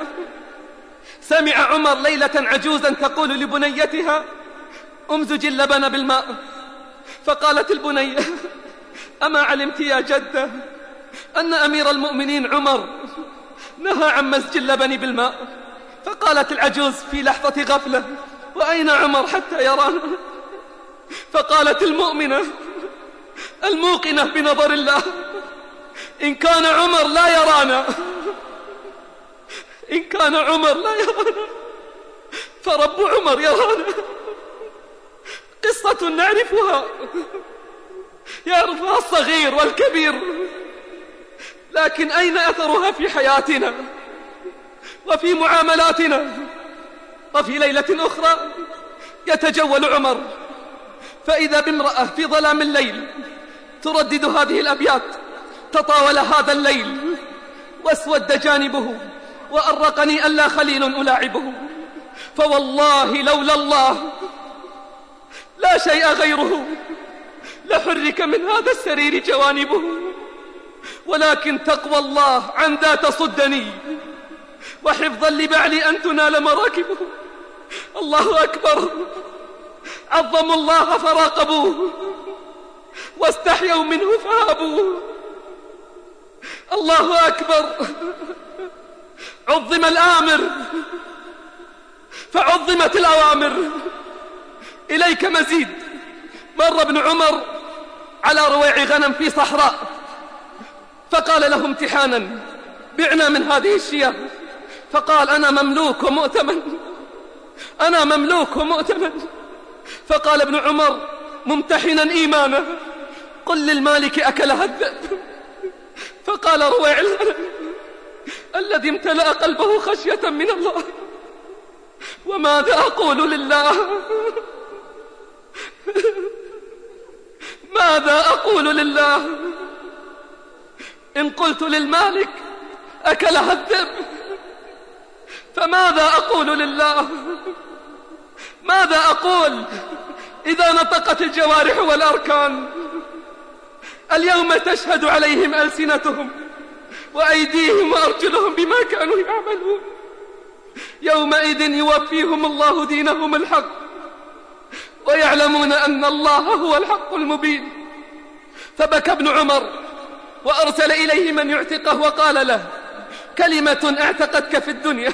سمع عمر ليلة عجوزا تقول لبنيتها: أمزج اللبن بالماء. فقالت البنية: أما علمت يا جدة أن أمير المؤمنين عمر نهى عن مزج اللبن بالماء؟ فقالت العجوز في لحظة غفلة: وأين عمر حتى يرانا؟ فقالت المؤمنة: الموقنة بنظر الله. إن كان عمر لا يرانا إن كان عمر لا يرانا فرب عمر يرانا. قصة نعرفها، يعرفها الصغير والكبير، لكن أين أثرها في حياتنا وفي معاملاتنا؟ وفي ليلة أخرى يتجول عمر فإذا بامرأة في ظلام الليل تردد هذه الأبيات: تطاول هذا الليل واسود جانبه وأرقني ألا خليل ألاعبه، فوالله لولا الله لا شيء غيره لحرك من هذا السرير جوانبه، ولكن تقوى الله عن ذا تصدني وحفظا لبعلي أن تنال مراكبه. الله أكبر. عظموا الله فراقبوه واستحيوا منه فهابوه. الله أكبر. عظم الآمر فعظمت الأوامر. إليك مزيد. مر ابن عمر على رويع غنم في صحراء فقال له امتحانا: بعنا من هذه الشياه. فقال: أنا مملوك ومؤتمن أنا مملوك ومؤتمن. فقال ابن عمر ممتحنا إيمانه: قل للمالك أكلها الذئب. فقال رويع الغنم الذي امتلأ قلبه خشية من الله: وماذا أقول لله ماذا أقول لله إن قلت للمالك أكلها الذئب فماذا أقول لله؟ ماذا أقول إذا نطقت الجوارح والأركان؟ اليوم تشهد عليهم ألسنتهم وأيديهم وأرجلهم بما كانوا يعملون. يومئذ يوفيهم الله دينهم الحق ويعلمون أن الله هو الحق المبين. فبكى ابن عمر وأرسل إليه من يعتقه وقال له: كلمة اعتقتك في الدنيا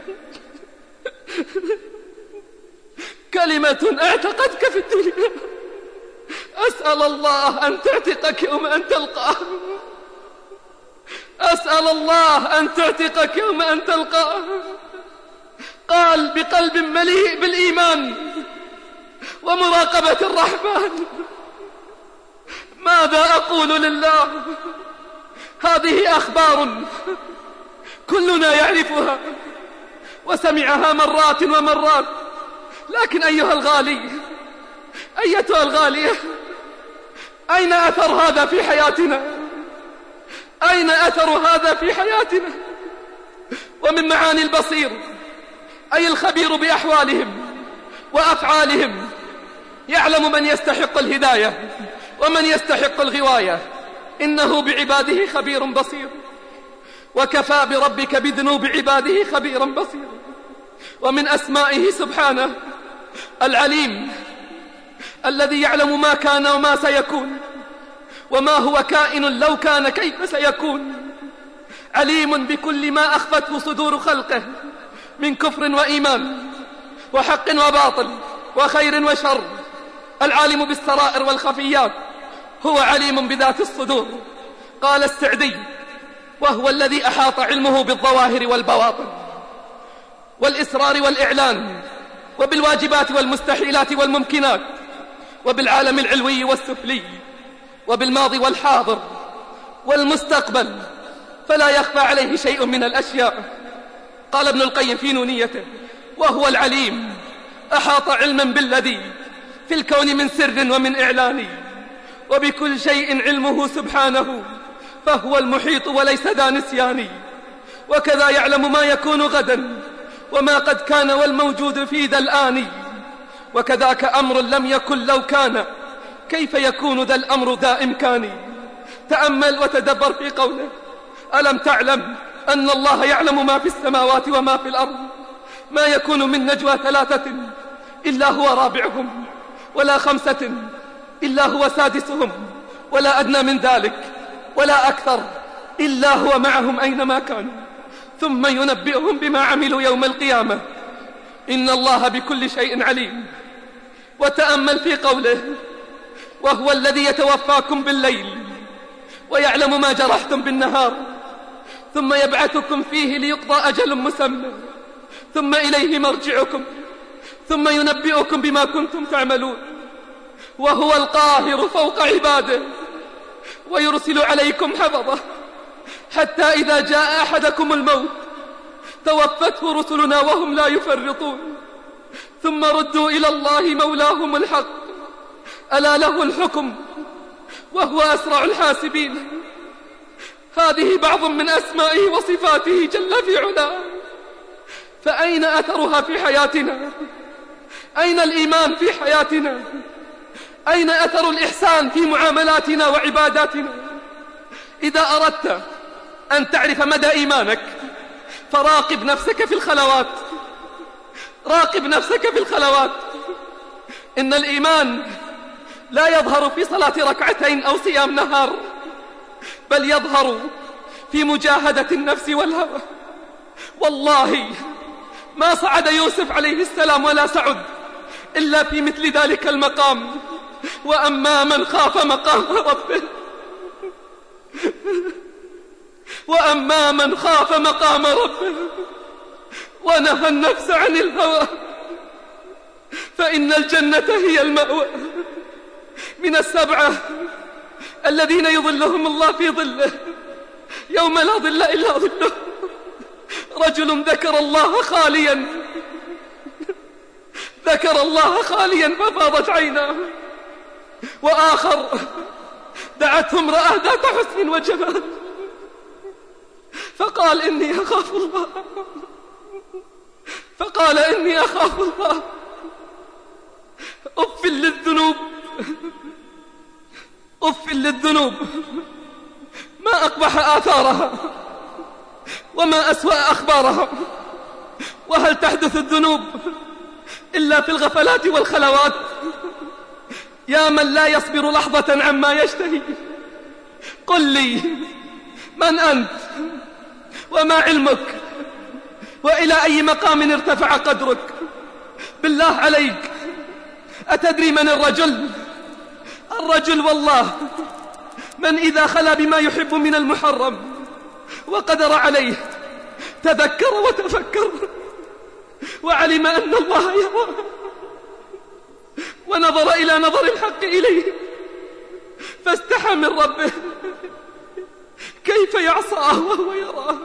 كلمة اعتقتك في الدنيا أسأل الله أن تعتقك يوم أن تلقاه أسأل الله أن تعتقك يوم أن تلقاه. قال بقلب مليء بالإيمان ومراقبة الرحمن: ماذا أقول لله؟ هذه أخبار كلنا يعرفها وسمعها مرات ومرات، لكن أيها الغالي أيتها الغالية، أين أثر هذا في حياتنا؟ أين أثر هذا في حياتنا؟ ومن معاني البصير أي الخبير بأحوالهم وأفعالهم، يعلم من يستحق الهداية ومن يستحق الغواية، إنه بعباده خبير بصير. وكفى بربك بذنوب عباده خبيرا بصيرا. ومن أسمائه سبحانه العليم الذي يعلم ما كان وما سيكون وما هو كائن لو كان كيف سيكون. عليم بكل ما أخفته صدور خلقه من كفر وإيمان وحق وباطل وخير وشر. العالم بالسرائر والخفيات، هو عليم بذات الصدور. قال السعدي: وهو الذي أحاط علمه بالظواهر والبواطن والإسرار والإعلان وبالواجبات والمستحيلات والممكنات وبالعالم العلوي والسفلي وبالماضي والحاضر والمستقبل، فلا يخفى عليه شيء من الأشياء. قال ابن القيم في نونيته: وهو العليم أحاط علما بالذي في الكون من سر ومن إعلان، وبكل شيء علمه سبحانه، فهو المحيط وليس ذا نسيان. وكذا يعلم ما يكون غدا وما قد كان والموجود في ذا الآن، وكذاك أمر لم يكن لو كان، كيف يكون ذا الأمر ذا إمكان. تأمل وتدبر في قوله: ألم تعلم أن الله يعلم ما في السماوات وما في الأرض؟ ما يكون من نجوى ثلاثة إلا هو رابعهم، ولا خمسة إلا هو سادسهم، ولا أدنى من ذلك ولا أكثر إلا هو معهم أينما كانوا، ثم ينبئهم بما عملوا يوم القيامة. إن الله بكل شيء عليم. وتأمل في قوله: وهو الذي يتوفاكم بالليل ويعلم ما جرحتم بالنهار، ثم يبعثكم فيه ليقضى أجل مسمى، ثم إليه مرجعكم، ثم ينبئكم بما كنتم تعملون. وهو القاهر فوق عباده ويرسل عليكم حفظه، حتى إذا جاء أحدكم الموت توفته رسلنا وهم لا يفرطون، ثم ردوا إلى الله مولاهم الحق، ألا له الحكم وهو أسرع الحاسبين. هذه بعض من أسمائه وصفاته جل في علاه، فأين أثرها في حياتنا؟ أين الإيمان في حياتنا؟ أين أثر الإحسان في معاملاتنا وعباداتنا؟ إذا أردت أن تعرف مدى إيمانك فراقب نفسك في الخلوات، راقب نفسك في الخلوات. إن الإيمان لا يظهر في صلاة ركعتين أو صيام نهار، بل يظهر في مجاهدة النفس والهوى. والله ما صعد يوسف عليه السلام ولا سعد إلا في مثل ذلك المقام. وأما من خاف مقام ربه وأما من خاف مقام ربه ونهى النفس عن الهوى فإن الجنة هي المأوى. من السبعة الذين يظلهم الله في ظله يوم لا ظل إلا ظله: رجل ذكر الله خاليا ذكر الله خاليا ففاضت عيناه، وآخر دعته امرأة ذات حسن وجمال فقال إني أخاف الله فقال إني أخاف الله. أف للذنوب أف للذنوب، ما أقبح آثارها وما أسوأ أخبارها. وهل تحدث الذنوب إلا في الغفلات والخلوات؟ يا من لا يصبر لحظة عما يشتهي، قل لي من أنت وما علمك وإلى أي مقام ارتفع قدرك؟ بالله عليك أتدري من الرجل؟ الرجل والله من إذا خلا بما يحب من المحرم وقدر عليه تذكر وتفكر وعلم أن الله يراه ونظر إلى نظر الحق إليه فاستحى من ربه. كيف يعصاه وهو يراه؟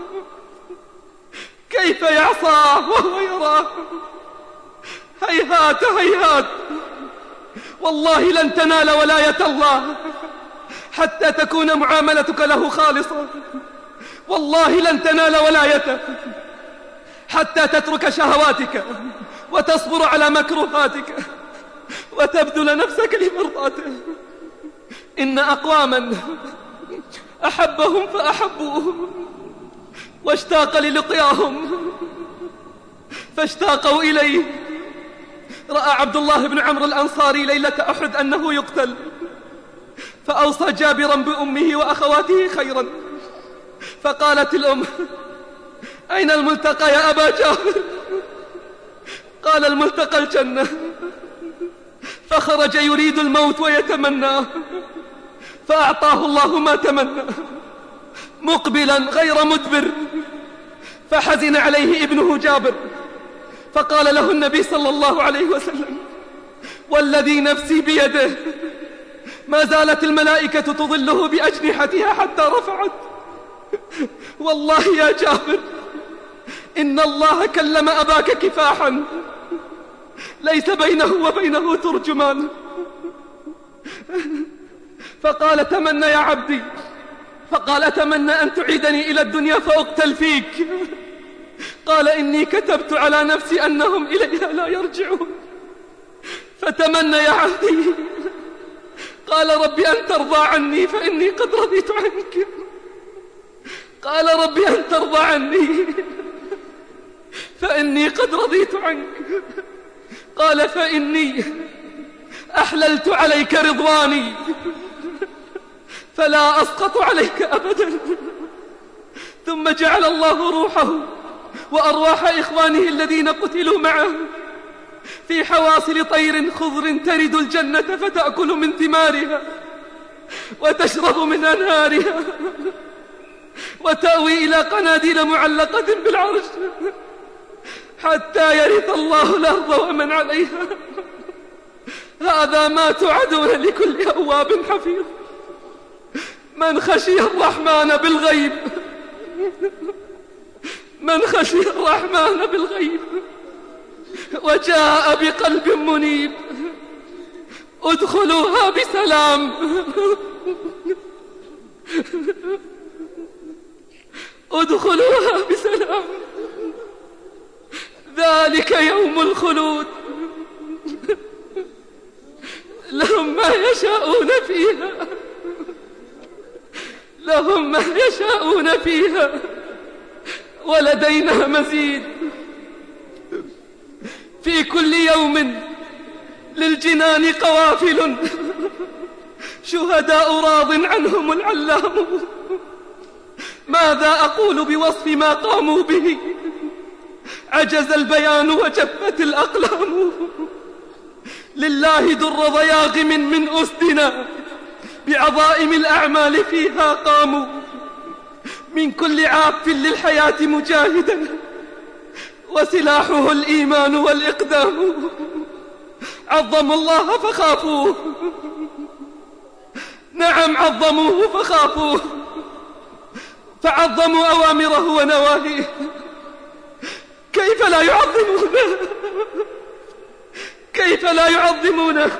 كيف يعصاه وهو يراه؟ هيهات هيهات، والله لن تنال ولاية الله حتى تكون معاملتك له خالصة. والله لن تنال ولايته حتى تترك شهواتك وتصبر على مكروهاتك وتبذل نفسك لمرضاته. إن أقواما أحبهم فأحبوه واشتاق للقياهم فاشتاقوا إليه. رأى عبد الله بن عمرو الأنصاري ليلة أحد أنه يقتل، فأوصى جابرا بأمه وأخواته خيرا، فقالت الأم: أين الملتقى يا أبا جابر؟ قال: الملتقى الجنة. فخرج يريد الموت ويتمناه فأعطاه الله ما تمنى مقبلا غير مدبر. فحزن عليه ابنه جابر، فقال له النبي صلى الله عليه وسلم: والذي نفسي بيده ما زالت الملائكة تظله بأجنحتها حتى رفعت. والله يا جابر إن الله كلم أباك كفاحا ليس بينه وبينه ترجمان. فقال: تمنى يا عبدي. فقال: تمنى أن تعيدني إلى الدنيا فأقتل فيك. قال: إني كتبت على نفسي أنهم إليها لا يرجعون. فتمنى يا عبدي. قال: ربي أن ترضى عني فإني قد رضيت عنك. قال: ربي أن ترضى عني فإني قد رضيت عنك. قال: فإني أحللت عليك رضواني فلا أسقط عليك أبدا. ثم جعل الله روحه وأرواح إخوانه الذين قتلوا معه في حواصل طير خضر ترد الجنة فتأكل من ثمارها وتشرب من أنهارها وتأوي إلى قناديل معلقة بالعرش حتى يرث الله الأرض ومن عليها. هذا ما توعدون لكل أواب حفيظ من خشي الرحمن بالغيب، من خشي الرحمن بالغيب وجاء بقلب منيب. ادخلوها بسلام، ادخلوها بسلام، ذلك يوم الخلود، لهم ما يشاءون فيها، لهم ما يشاءون فيها ولدينا مزيد. في كل يوم للجنان قوافل شهداء راض عنهم العلام. ماذا أقول بوصف ما قاموا به؟ عجز البيان وجفت الأقلام. لله در ضياغم من أسدنا بعظائم الأعمال فيها قاموا. من كل عاف للحياة مجاهدا وسلاحه الإيمان والإقدام. عظموا الله فخافوه، نعم عظموه فخافوه، فعظموا أوامره ونواهيه. كيف لا يعظمونه؟ كيف لا يعظمونه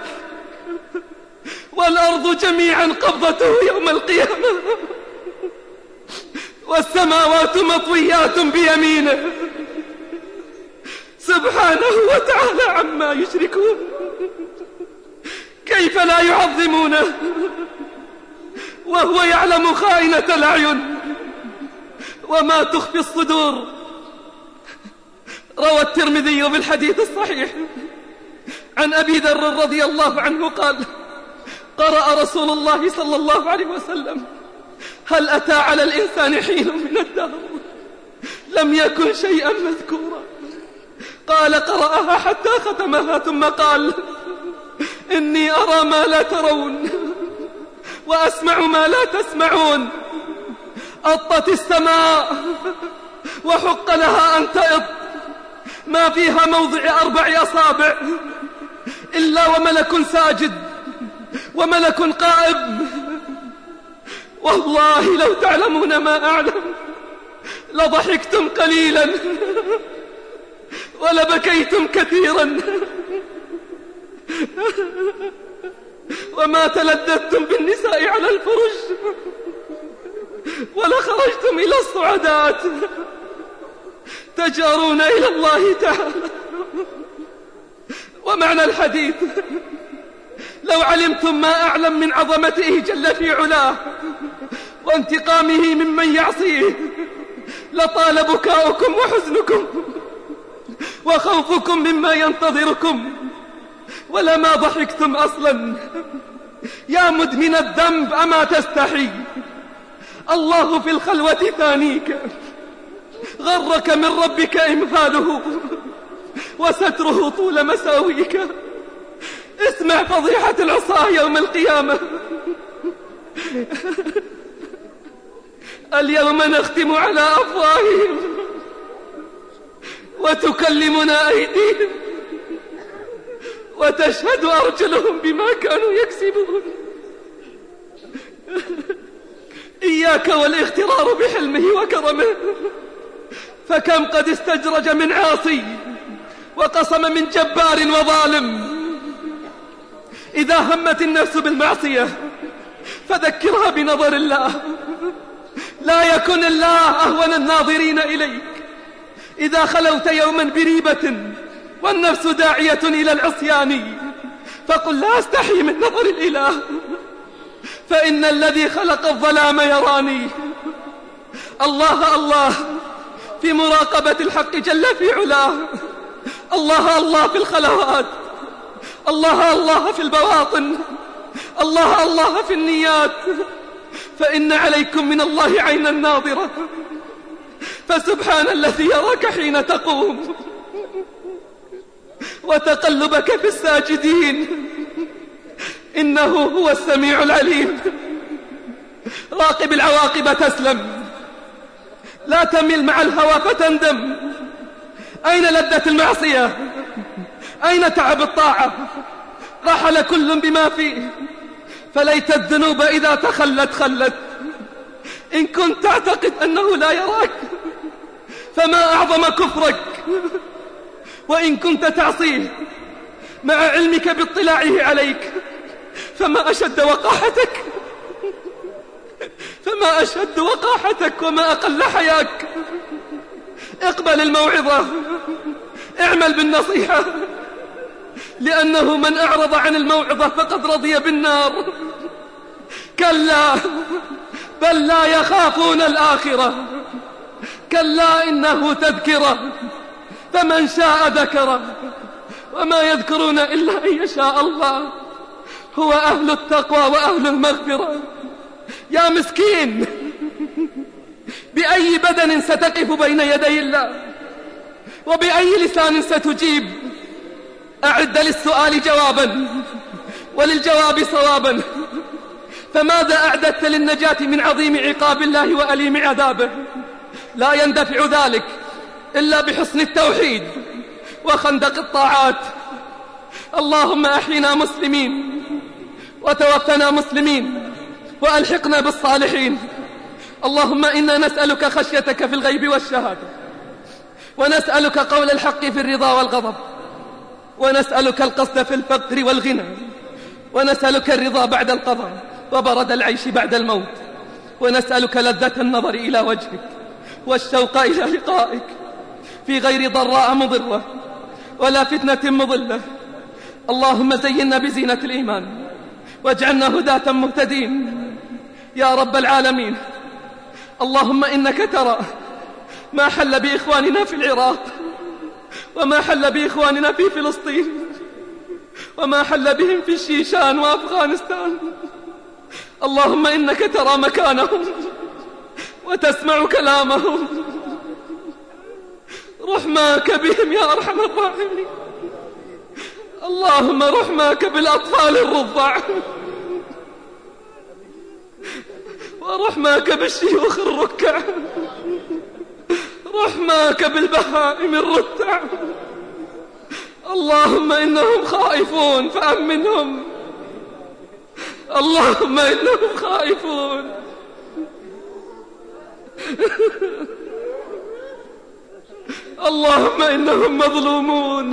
والأرض جميعا قبضته يوم القيامة والسماوات مطويات بيمينه سبحانه وتعالى عما يشركون. كيف لا يعظمونه وهو يعلم خائنة الأعين وما تخفي الصدور. روى الترمذي بالحديث الصحيح عن أبي ذر رضي الله عنه قال: قرأ رسول الله صلى الله عليه وسلم: هل أتى على الإنسان حين من الدهر لم يكن شيئا مذكورا. قال: قرأها حتى ختمها ثم قال: إني أرى ما لا ترون وأسمع ما لا تسمعون. أطت السماء وحق لها أن تئط، ما فيها موضع أربع أصابع إلا وملك ساجد وملك قائم. والله لو تعلمون ما أعلم لضحكتم قليلا ولبكيتم كثيرا وما تلذذتم بالنساء على الفرش ولخرجتم إلى الصعدات تجارون إلى الله تعالى. ومعنى الحديث: لو علمتم ما أعلم من عظمته جل في علاه وانتقامه ممن يعصيه لطال بكاؤكم وحزنكم وخوفكم مما ينتظركم ولما ضحكتم أصلا. يا مدمن الذنب أما تستحي؟ الله في الخلوة ثانيك، غرك من ربك إمهاله وستره طول مساويك. اسمع فضيحة العصاة يوم القيامة: اليوم نختم على أفواههم وتكلمنا أيديهم وتشهد أرجلهم بما كانوا يكسبون. إياك والاغترار بحلمه وكرمه، فكم قد استجرج من عاصي وقسم من جبار وظالم. إذا همت النفس بالمعصية فذكرها بنظر الله، لا يكن الله أهون الناظرين إليك. إذا خلوت يوما بريبة والنفس داعية إلى العصيان فقل: لا أستحي من نظر الإله، فإن الذي خلق الظلام يراني. الله الله في مراقبة الحق جل في علاه، الله الله في الخلوات، الله الله في البواطن، الله الله في النيات، فإن عليكم من الله عينا ناظرة. فسبحان الذي يراك حين تقوم وتقلبك في الساجدين، إنه هو السميع العليم. راقب العواقب تسلم، لا تمل مع الهوى فتندم. أين لذة المعصية؟ أين تعب الطاعة؟ رحل كل بما فيه، فليت الذنوب إذا تخلت خلت. إن كنت تعتقد أنه لا يراك فما أعظم كفرك، وإن كنت تعصيه مع علمك باطلاعه عليك فما أشد وقاحتك، فما أشد وقاحتك وما أقل حياك. اقبل الموعظة، اعمل بالنصيحة، لأنه من أعرض عن الموعظة فقد رضي بالنار. كلا بل لا يخافون الآخرة، كلا إنه تذكرة فمن شاء ذكره، وما يذكرون إلا أن يشاء الله. هو أهل التقوى وأهل المغفرة. يا مسكين، بأي بدن ستقف بين يدي الله؟ وبأي لسان ستجيب؟ أعد للسؤال جوابا وللجواب صوابا. فماذا أعددت للنجاة من عظيم عقاب الله وأليم عذابه؟ لا يندفع ذلك إلا بحسن التوحيد وخندق الطاعات. اللهم أحينا مسلمين وتوفنا مسلمين وألحقنا بالصالحين. اللهم إنا نسألك خشيتك في الغيب والشهادة، ونسألك قول الحق في الرضا والغضب، ونسألك القصد في الفقر والغنى، ونسألك الرضا بعد القضاء وبرد العيش بعد الموت، ونسألك لذة النظر إلى وجهك والشوق إلى لقائك في غير ضراء مضرة ولا فتنة مضلة. اللهم زينا بزينة الإيمان واجعلنا هداة مهتدين يا رب العالمين. اللهم إنك ترى ما حل بإخواننا في العراق، وما حل بإخواننا في فلسطين، وما حل بهم في الشيشان وأفغانستان. اللهم إنك ترى مكانهم وتسمع كلامهم، رحماك بهم يا أرحم الراحمين. اللهم رحماك بالأطفال الرضع، ورحماك بالشيوخ الركع، رحماك بالبهائم الرتع. اللهم إنهم خائفون فأمنهم، اللهم إنهم خائفون. اللهم إنهم مظلومون.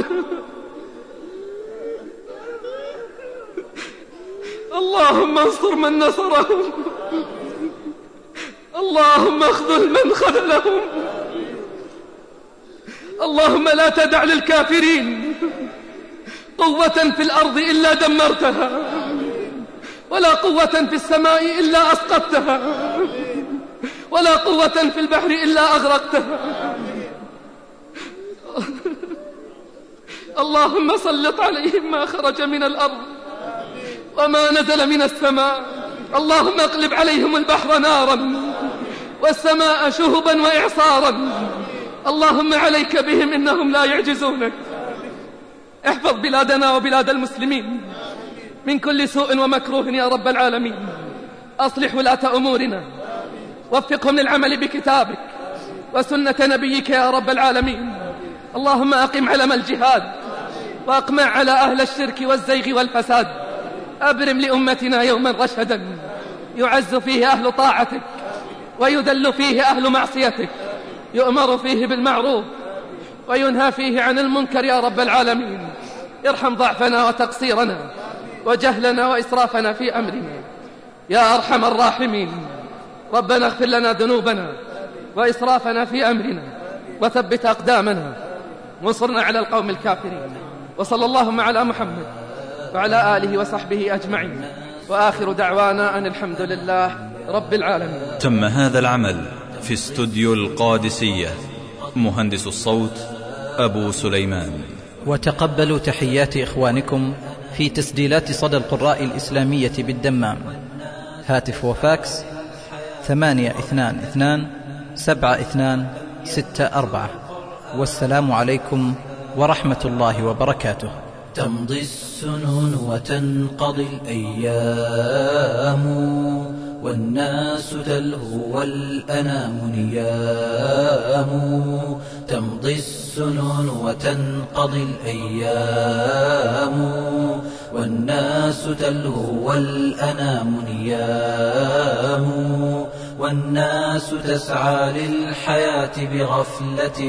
اللهم انصر من نصرهم، اللهم اخذل من خذلهم. اللهم لا تدع للكافرين قوة في الأرض إلا دمرتها، ولا قوة في السماء إلا أسقطتها، ولا قوة في البحر إلا أغرقتها. اللهم سلط عليهم ما خرج من الأرض وما نزل من السماء. اللهم اقلب عليهم البحر نارا والسماء شهبا وإعصارا. اللهم عليك بهم إنهم لا يعجزونك. احفظ بلادنا وبلاد المسلمين من كل سوء ومكروه يا رب العالمين. أصلح ولاة أمورنا، وفقهم للعمل بكتابك وسنة نبيك يا رب العالمين. اللهم أقم علم الجهاد، وأقمع على أهل الشرك والزيغ والفساد. أبرم لأمتنا يوما رشدا يعز فيه أهل طاعتك ويذل فيه أهل معصيتك، يؤمر فيه بالمعروف وينهى فيه عن المنكر يا رب العالمين. ارحم ضعفنا وتقصيرنا وجهلنا وإسرافنا في أمرنا يا أرحم الراحمين. ربنا اغفر لنا ذنوبنا وإسرافنا في أمرنا، وثبت أقدامنا، وانصرنا على القوم الكافرين. وصلى اللهم على محمد وعلى آله وصحبه أجمعين، وآخر دعوانا أن الحمد لله رب العالمين. تم هذا العمل في استوديو القادسية. مهندس الصوت أبو سليمان. وتقبلوا تحيات إخوانكم في تسجيلات صدى القراء الإسلامية بالدمام. هاتف وفاكس ثمانية اثنان اثنان سبعة اثنان ستة أربعة. والسلام عليكم ورحمة الله وبركاته. تمضي السنون وتنقضي الأيام والناس تلهو والأنام نيام. تمضي السنون وتنقضي الأيام والناس تلهو والأنام نيام. والناس تسعى للحياة بغفلة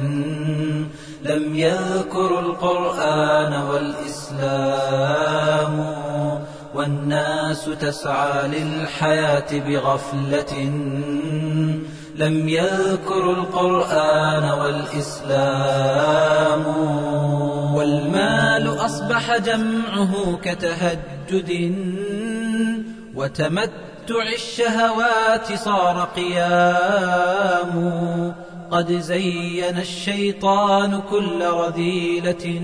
لم يذكروا القرآن والإسلام. والناس تسعى للحياة بغفلة لم يذكروا القرآن والإسلام. والمال أصبح جمعه كتهجد وتمتع الشهوات صار قيام. قد زين الشيطان كل رذيلة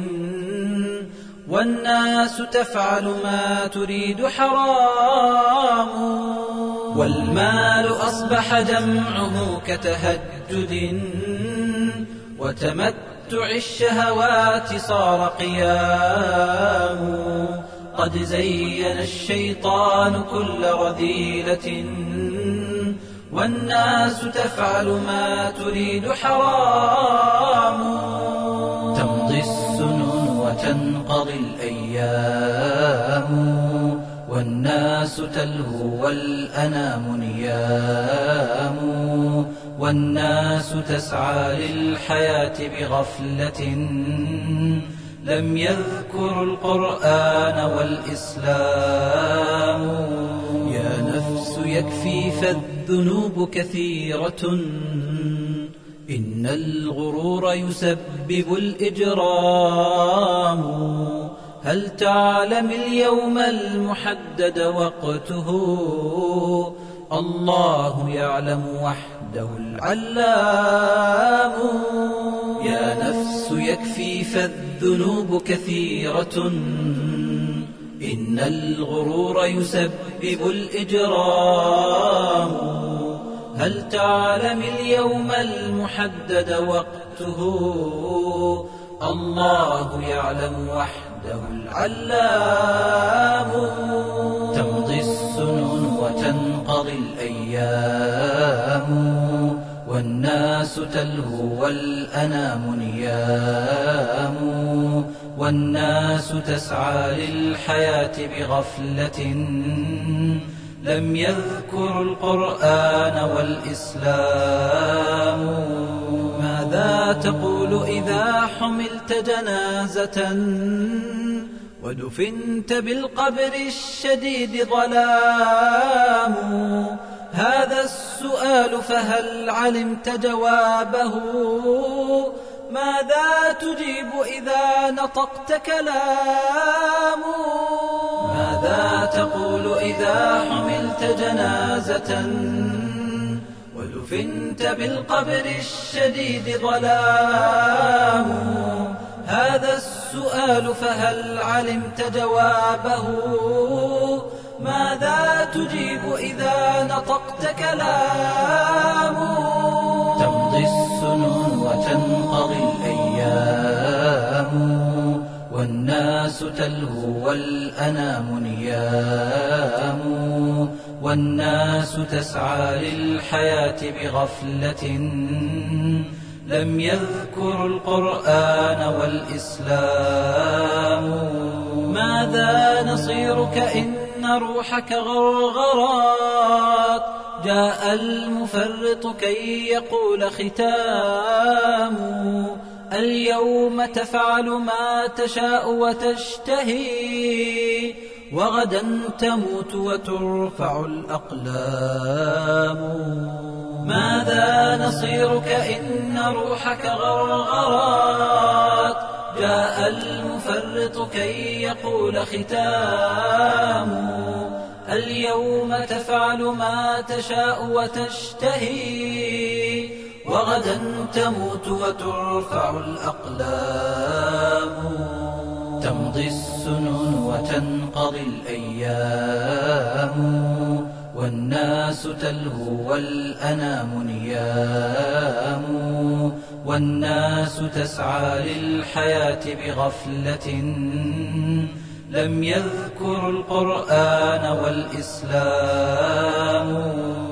والناس تفعل ما تريد حرام. والمال أصبح جمعه كتهجد وتمتع الشهوات صار قيام. قد زين الشيطان كل رذيلة والناس تفعل ما تريد حرام. تمضي السنون وتنقضي الأيام والناس تلهو والأنام نيام. والناس تسعى للحياة بغفلة لم يذكروا القرآن والإسلام. يا نفس يكفي فالذنوب كثيرة إن الغرور يسبب الإجرام. هل تعلم اليوم المحدد وقته الله يعلم وحده العلام. يا نفس يكفي فالذنوب كثيرة إن الغرور يسبب الإجرام. هل تعلم اليوم المحدد وقته الله يعلم وحده العلام. تمضي السنون وتنقضي الأيام والناس تلهو والأنام نيام. والناس تسعى للحياة بغفلة لم يذكروا القرآن والإسلام. ماذا تقول إذا حملت جنازة ودفنت بالقبر الشديد ظلام؟ هذا السؤال فهل علمت جوابه؟ ماذا تجيب إذا نطقت كلام؟ ماذا تقول إذا حملت جنازة ودفنت بالقبر الشديد ظلام؟ هذا السؤال فهل علمت جوابه؟ ماذا تجيب إذا نطقت كلام؟ تمضي السنون وتنقضي الأيام والناس تلهو والأنام نيام. والناس تسعى للحياة بغفلة لم يذكروا القرآن والإسلام. ماذا نصيرك إن روحك غرغرات؟ جاء المفرط كي يقول ختام. اليوم تفعل ما تشاء وتشتهي وغدا تموت وترفع الأقلام. ماذا نصيرك إن روحك غرغرات؟ جاء المفرط كي يقول ختام. اليوم تفعل ما تشاء وتشتهي وغدا تموت وترفع الأقلام. تمضي السنون وتنقضي الأيام والناس تلهو والأنام نيام. والناس تسعى للحياة بغفلة لم يذكروا القرآن والإسلام